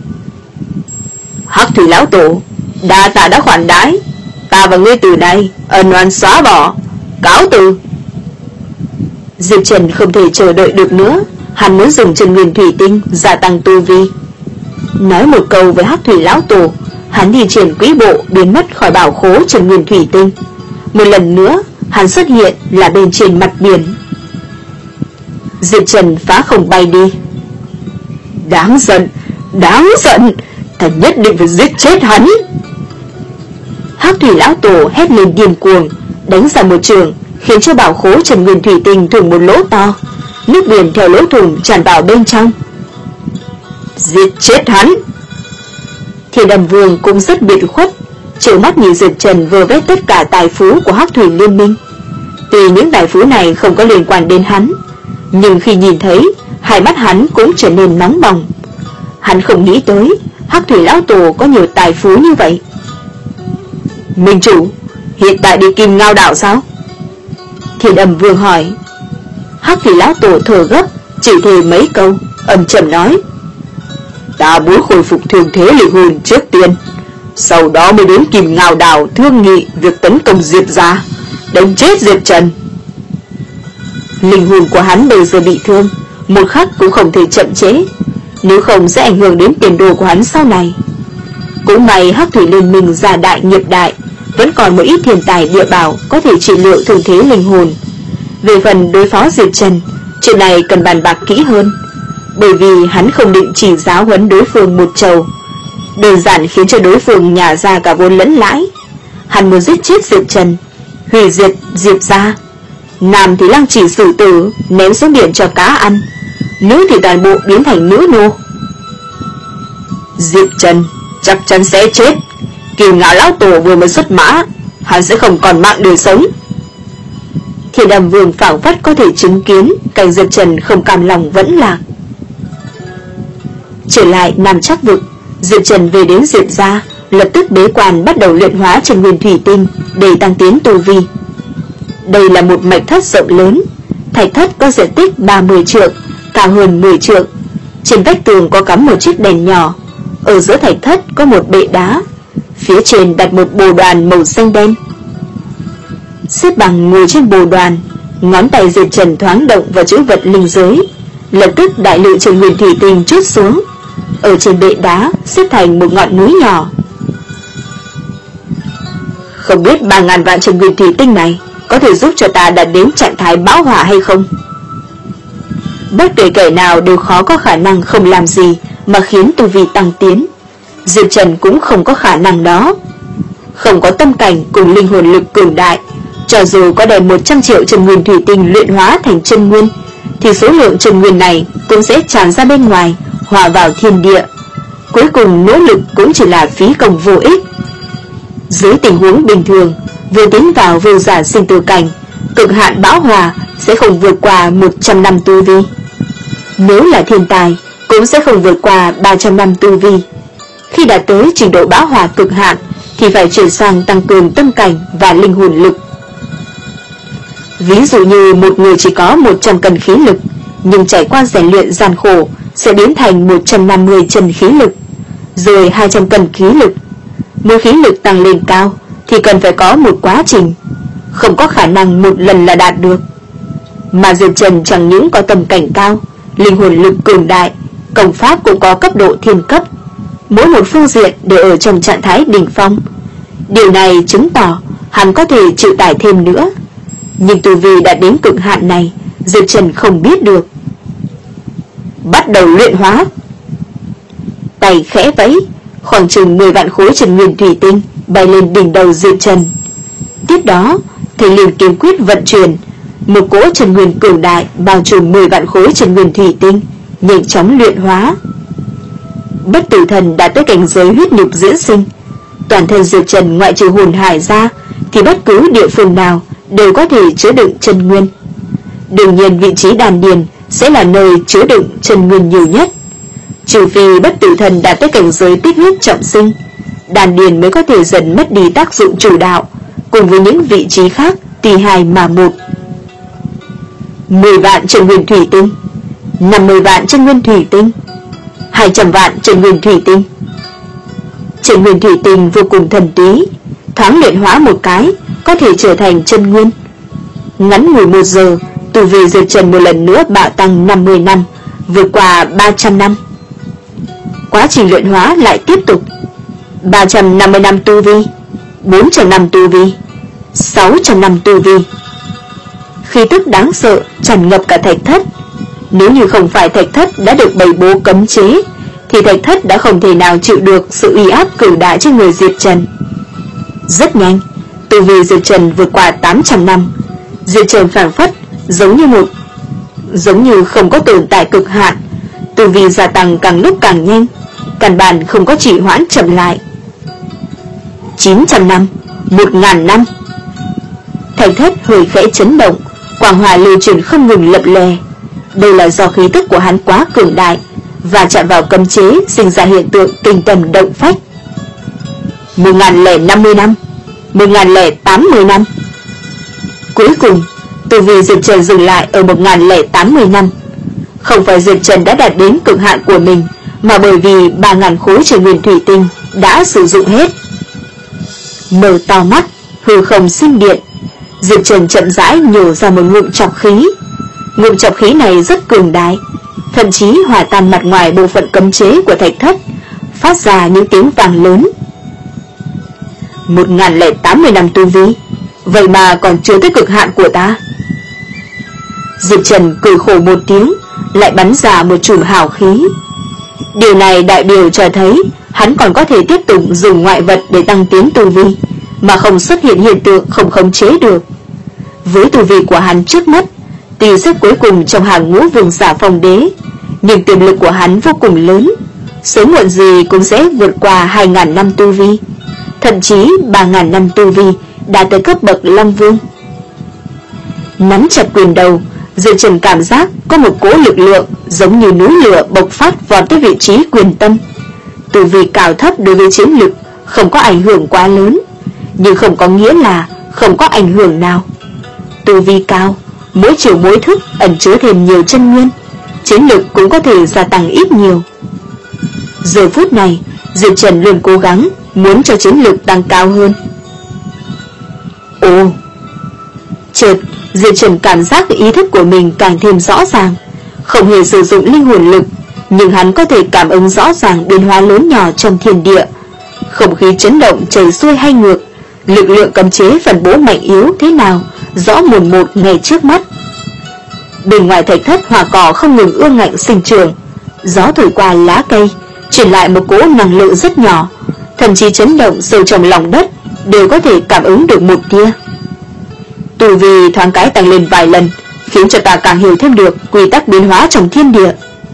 Hắc Thủy Lão Tổ, đa tạ đã khoản đãi, ta và ngươi từ nay ân oán xóa bỏ, cáo từ. Diệp Trần không thể chờ đợi được nữa, hắn muốn dùng Trần Nguyên Thủy Tinh gia tăng tu vi. Nói một câu với Hắc Thủy Lão Tổ, Hắn đi triển quỹ bộ biến mất khỏi bảo khố Trần Nguyên Thủy Tinh. Một lần nữa hắn xuất hiện là bên trên mặt biển. Diệp Trần phá không bay đi. Đáng giận, đáng giận, ta nhất định phải giết chết hắn. Hắc Thủy lão tổ hét lên điên cuồng, đánh ra một trường, khiến cho bảo khố Trần Nguyên Thủy Tinh thủng một lỗ to, nước biển theo lỗ thủng tràn vào bên trong. Giết chết hắn. Thiên Âm Vương cũng rất biệt khuất, trợn mắt nhìn Diệp Trần vơ vét tất cả tài phú của Hắc Thủy Liên Minh. Tuy những tài phú này không có liên quan đến hắn, nhưng khi nhìn thấy, hai mắt hắn cũng trở nên nóng bỏng. Hắn không nghĩ tới Hắc Thủy lão tổ có nhiều tài phú như vậy. Minh chủ, hiện tại đi Kim Ngao đảo sao? Thiên Âm Vương hỏi. Hắc Thủy lão tổ thở gấp, chỉ thề mấy câu, âm trầm nói: Ta muốn khôi phục thương thế linh hồn trước tiên, sau đó mới đến Kim Ngao đảo thương nghị việc tấn công Diệp gia, đánh chết Diệp Trần. Linh hồn của hắn bây giờ bị thương, một khắc cũng không thể chậm chế, nếu không sẽ ảnh hưởng đến tiền đồ của hắn sau này. Cũng may Hắc Thủy Liên Minh gia đại nghiệp đại, vẫn còn một ít thiên tài địa bảo có thể trị liệu thương thế linh hồn. Về phần đối phó Diệp Trần, chuyện này cần bàn bạc kỹ hơn, bởi vì hắn không định chỉ giáo huấn đối phương một trầu, đơn giản khiến cho đối phương nhả ra cả vốn lẫn lãi. Hắn muốn giết chết Diệp Trần, hủy diệt Diệp gia. Nam thì lăng chỉ xử tử, ném xuống biển cho cá ăn, nữ thì toàn bộ biến thành nữ nô. Diệp Trần chắc chắn sẽ chết. Kim Ngao lão tổ vừa mới xuất mã, hắn sẽ không còn mạng đời sống. Thiên Âm Vương phảng phất có thể chứng kiến cảnh Diệp Trần không cam lòng vẫn lạc. Trở lại Nam Trắc vực, Diệp Trần về đến Diệp gia, lập tức bế quan bắt đầu luyện hóa Trần Nguyên Thủy Tinh để tăng tiến tu vi. Đây là một mạch thất rộng lớn, thạch thất có diện tích ba mươi trượng, cao hơn mười trượng. Trên vách tường có cắm một chiếc đèn nhỏ, ở giữa thạch thất có một bệ đá, phía trên đặt một bồ đoàn màu xanh đen. Xếp bằng ngồi trên bồ đoàn, ngón tay Diệp Trần thoáng động vào chữ vật linh giới, lập tức đại lự Trần Nguyên Thủy Tinh trút xuống, ở trên bệ đá xếp thành một ngọn núi nhỏ. Không biết ba ngàn vạn Trần Nguyên Thủy Tinh này có thể giúp cho ta đạt đến trạng thái bão hỏa hay không? Bất kể kẻ nào đều khó có khả năng không làm gì mà khiến tu vi tăng tiến. Diệp Trần cũng không có khả năng đó. Không có tâm cảnh cùng linh hồn lực cường đại, cho dù có đem một trăm triệu Trần Nguyên Thủy Tinh luyện hóa thành chân nguyên, thì số lượng chân nguyên này cũng sẽ tràn ra bên ngoài, hòa vào thiên địa. Cuối cùng nỗ lực cũng chỉ là phí công vô ích. Dưới tình huống bình thường, vừa tiến vào vô giả sinh tử cảnh, cực hạn bão hòa sẽ không vượt qua một trăm năm tu vi. Nếu là thiên tài, cũng sẽ không vượt qua ba trăm năm tu vi. Khi đạt tới trình độ bão hòa cực hạn, thì phải chuyển sang tăng cường tâm cảnh và linh hồn lực. Ví dụ như một người chỉ có một trăm cân khí lực, nhưng trải qua rèn luyện gian khổ sẽ biến thành một trăm năm mươi chân khí lực, rồi hai trăm cân khí lực. Muốn khí lực tăng lên cao thì cần phải có một quá trình, không có khả năng một lần là đạt được. Mà Diệp Trần chẳng những có tâm cảnh cao, linh hồn lực cường đại, công pháp cũng có cấp độ thiên cấp, mỗi một phương diện đều ở trong trạng thái đỉnh phong. Điều này chứng tỏ hắn có thể chịu tải thêm nữa. Nhưng tu vi đã đến cực hạn này, Diệp Trần không biết được. Bắt đầu luyện hóa. Tay khẽ vẫy, khoảng chừng mười vạn khối Trần Nguyên Thủy Tinh bay lên đỉnh đầu Diệp Trần. Tiếp đó, Thầy Liên Kiếm Quyết vận chuyển, một cỗ Trần Nguyên cường đại bao trùm mười vạn khối Trần Nguyên Thủy Tinh, nhanh chóng luyện hóa. Bất tử thần đã tới cảnh giới huyết nhục diễn sinh. Toàn thân Diệp Trần ngoại trừ hồn hải ra, thì bất cứ địa phương nào đều có thể chứa đựng chân nguyên. Đương nhiên vị trí đan điền sẽ là nơi chứa đựng chân nguyên nhiều nhất. Trừ phi bất tử thần đạt tới cảnh giới tích huyết trọng sinh, đan điền mới có thể dần mất đi tác dụng chủ đạo, cùng với những vị trí khác tùy hai mà một. Mười vạn chân nguyên thủy tinh, năm mươi vạn chân nguyên thủy tinh, hai trăm vạn chân nguyên thủy tinh. Chân nguyên thủy tinh vô cùng thần túy, thoáng luyện hóa một cái có thể trở thành chân nguyên. Ngắn ngủi một giờ, tu vi Diệp Trần một lần nữa bạo tăng năm mươi năm, vượt qua ba trăm năm. Quá trình luyện hóa lại tiếp tục. ba trăm năm mươi năm tu vi, bốn trăm năm tu vi, sáu trăm năm tu vi. Khí tức đáng sợ tràn ngập cả thạch thất. Nếu như không phải thạch thất đã được bày bố cấm chế, thì thạch thất đã không thể nào chịu được sự uy áp cường đại trên người Diệp Trần. Rất nhanh, tu vi Diệp Trần vượt qua tám trăm năm. Diệp Trần phảng phất giống như một giống như không có tồn tại cực hạn, tu vi gia tăng càng lúc càng nhanh, căn bản không có trì hoãn chậm lại. chín trăm năm, một nghìn năm. Thạch thất hơi khẽ chấn động, quang hỏa lưu chuyển không ngừng lập lè. Đây là do khí tức của hắn quá cường đại, và chạm vào cấm chế sinh ra hiện tượng kinh tâm động phách. Một nghìn lẻ năm mươi năm, một nghìn lẻ tám mươi năm. Cuối cùng, tu vi Diệp Trần dừng lại ở một nghìn lẻ tám mươi năm. Không phải Diệp Trần đã đạt đến cực hạn của mình, mà bởi vì ba nghìn khối trời nguyên thủy tinh đã sử dụng hết. Mở to mắt, hư không sinh điện, Diệp Trần chậm rãi nhổ ra một ngụm trọc khí. Ngụm trọc khí này rất cường đại, thậm chí hòa tan mặt ngoài bộ phận cấm chế của thạch thất, phát ra những tiếng vang lớn. Một nghìn lẻ tám mươi năm tu vi, vậy mà còn chưa tới cực hạn của ta. Diệp Trần cười khổ một tiếng, lại bắn ra một chùm hào khí. Điều này đại biểu cho thấy hắn còn có thể tiếp tục dùng ngoại vật để tăng tiến tu vi, mà không xuất hiện hiện tượng không khống chế được. Với tu vi của hắn trước mắt, tuy xếp cuối cùng trong hàng ngũ vương giả phong đế, nhưng tiềm lực của hắn vô cùng lớn, sớm muộn gì cũng sẽ vượt qua hai nghìn năm tu vi, thậm chí ba nghìn năm tu vi, đạt tới cấp bậc Long Vương. Nắm chặt quyền đầu, Diệp Trần cảm giác có một cỗ lực lượng giống như núi lửa bộc phát vọt tới vị trí quyền tâm. Tu vi cao thấp đối với chiến lực không có ảnh hưởng quá lớn, nhưng không có nghĩa là không có ảnh hưởng nào. Tu vi cao, mỗi chiều mỗi thức ẩn chứa thêm nhiều chân nguyên, chiến lực cũng có thể gia tăng ít nhiều. Giờ phút này, Diệp Trần luôn cố gắng muốn cho chiến lực tăng cao hơn. Ồ! Chợt, Diệp Trần cảm giác ý thức của mình càng thêm rõ ràng, không hề sử dụng linh hồn lực, nhưng hắn có thể cảm ứng rõ ràng biến hóa lớn nhỏ trong thiên địa. Không khí chấn động chảy xuôi hay ngược, lực lượng cấm chế phân bố mạnh yếu thế nào rõ mồn một ngay trước mắt. Bên ngoài thạch thất hoa cỏ không ngừng ương ngạnh sinh trưởng, gió thổi qua lá cây truyền lại một cỗ năng lượng rất nhỏ, thậm chí chấn động sâu trong lòng đất đều có thể cảm ứng được một tia. Tu vi thoáng cái tăng lên vài lần, khiến cho ta càng hiểu thêm được quy tắc biến hóa trong thiên địa.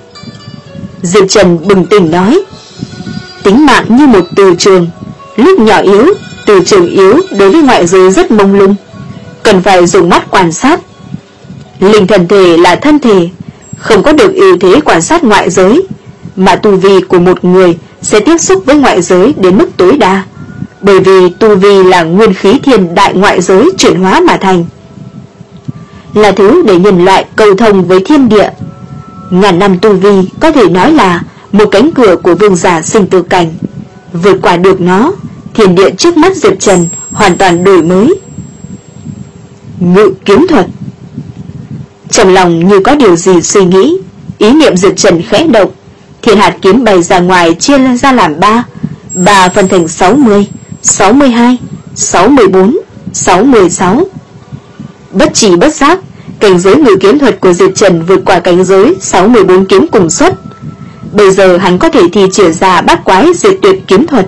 Diệp Trần bừng tỉnh nói, tính mạng như một từ trường, lúc nhỏ yếu, từ trường yếu đối với ngoại giới rất mông lung, cần phải dùng mắt quan sát. Linh thần thể là thân thể, không có được ưu thế quan sát ngoại giới, mà tu vi của một người sẽ tiếp xúc với ngoại giới đến mức tối đa, bởi vì tu vi là nguyên khí thiên đại ngoại giới chuyển hóa mà thành, là thứ để nhân loại cầu thông với thiên địa. Ngàn năm tu vi có thể nói là một cánh cửa của vương giả sinh tử cảnh. Vượt qua được nó, thiên địa trước mắt Diệp Trần hoàn toàn đổi mới. Ngự kiếm thuật. Trong lòng như có điều gì suy nghĩ, ý niệm Diệp Trần khẽ động, thiên hạt kiếm bay ra ngoài, chia ra làm ba, ba phân thành sáu mươi, sáu mươi hai, sáu mươi bốn, sáu mươi sáu. Bất chỉ bất giác, cảnh giới ngự kiếm thuật của Diệp Trần vượt qua cảnh giới sáu mươi bốn kiếm cùng xuất. Bây giờ hắn có thể thi triển ra bát quái diệt tuyệt kiếm thuật.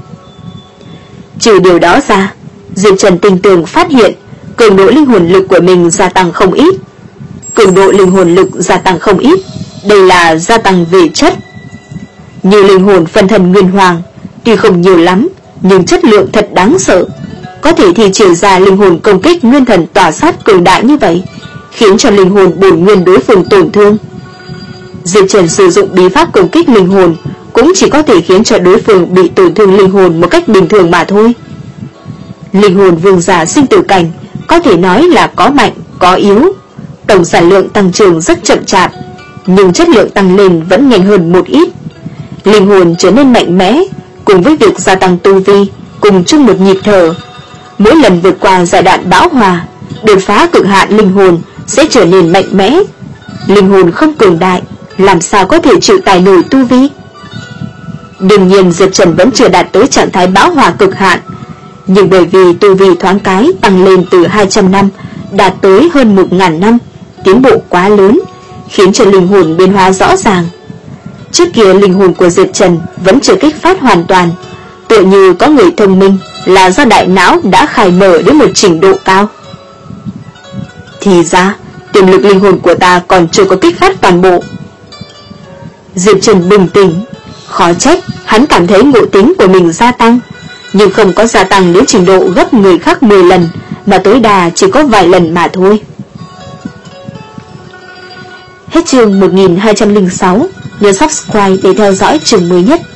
Trừ điều đó ra, Diệp Trần tinh tường phát hiện cường độ linh hồn lực của mình gia tăng không ít. Cường độ linh hồn lực gia tăng không ít, đây là gia tăng về chất. Như linh hồn phân thần nguyên hoàng, tuy không nhiều lắm, nhưng chất lượng thật đáng sợ. Có thể thi triển ra linh hồn công kích nguyên thần tỏa sát cường đại như vậy, khiến cho linh hồn bổn nguyên đối phương tổn thương. Diệp Trần sử dụng bí pháp công kích linh hồn cũng chỉ có thể khiến cho đối phương bị tổn thương linh hồn một cách bình thường mà thôi. Linh hồn vương giả sinh tử cảnh có thể nói là có mạnh, có yếu. Tổng sản lượng tăng trưởng rất chậm chạp, nhưng chất lượng tăng lên vẫn nhanh hơn một ít. Linh hồn trở nên mạnh mẽ, cùng với việc gia tăng tu vi, cùng chung một nhịp thở. Mỗi lần vượt qua giai đoạn bão hòa, đột phá cực hạn linh hồn sẽ trở nên mạnh mẽ. Linh hồn không cường đại, làm sao có thể chịu tải nổi tu vi? Đương nhiên Diệp Trần vẫn chưa đạt tới trạng thái bão hòa cực hạn, nhưng bởi vì tu vi thoáng cái tăng lên từ hai trăm năm đạt tới hơn một nghìn năm, tiến bộ quá lớn, khiến cho linh hồn biến hóa rõ ràng. Trước kia linh hồn của Diệp Trần vẫn chưa kích phát hoàn toàn, tựa như có người thông minh là do đại não đã khai mở đến một trình độ cao. Thì ra tiềm lực linh hồn của ta còn chưa có kích phát toàn bộ. Diệp Trần bình tĩnh, khó trách hắn cảm thấy ngộ tính của mình gia tăng, nhưng không có gia tăng đến trình độ gấp người khác mười lần, mà tối đa chỉ có vài lần mà thôi. Hết chương một nghìn hai trăm lẻ sáu, nhớ subscribe để theo dõi chương mới nhất.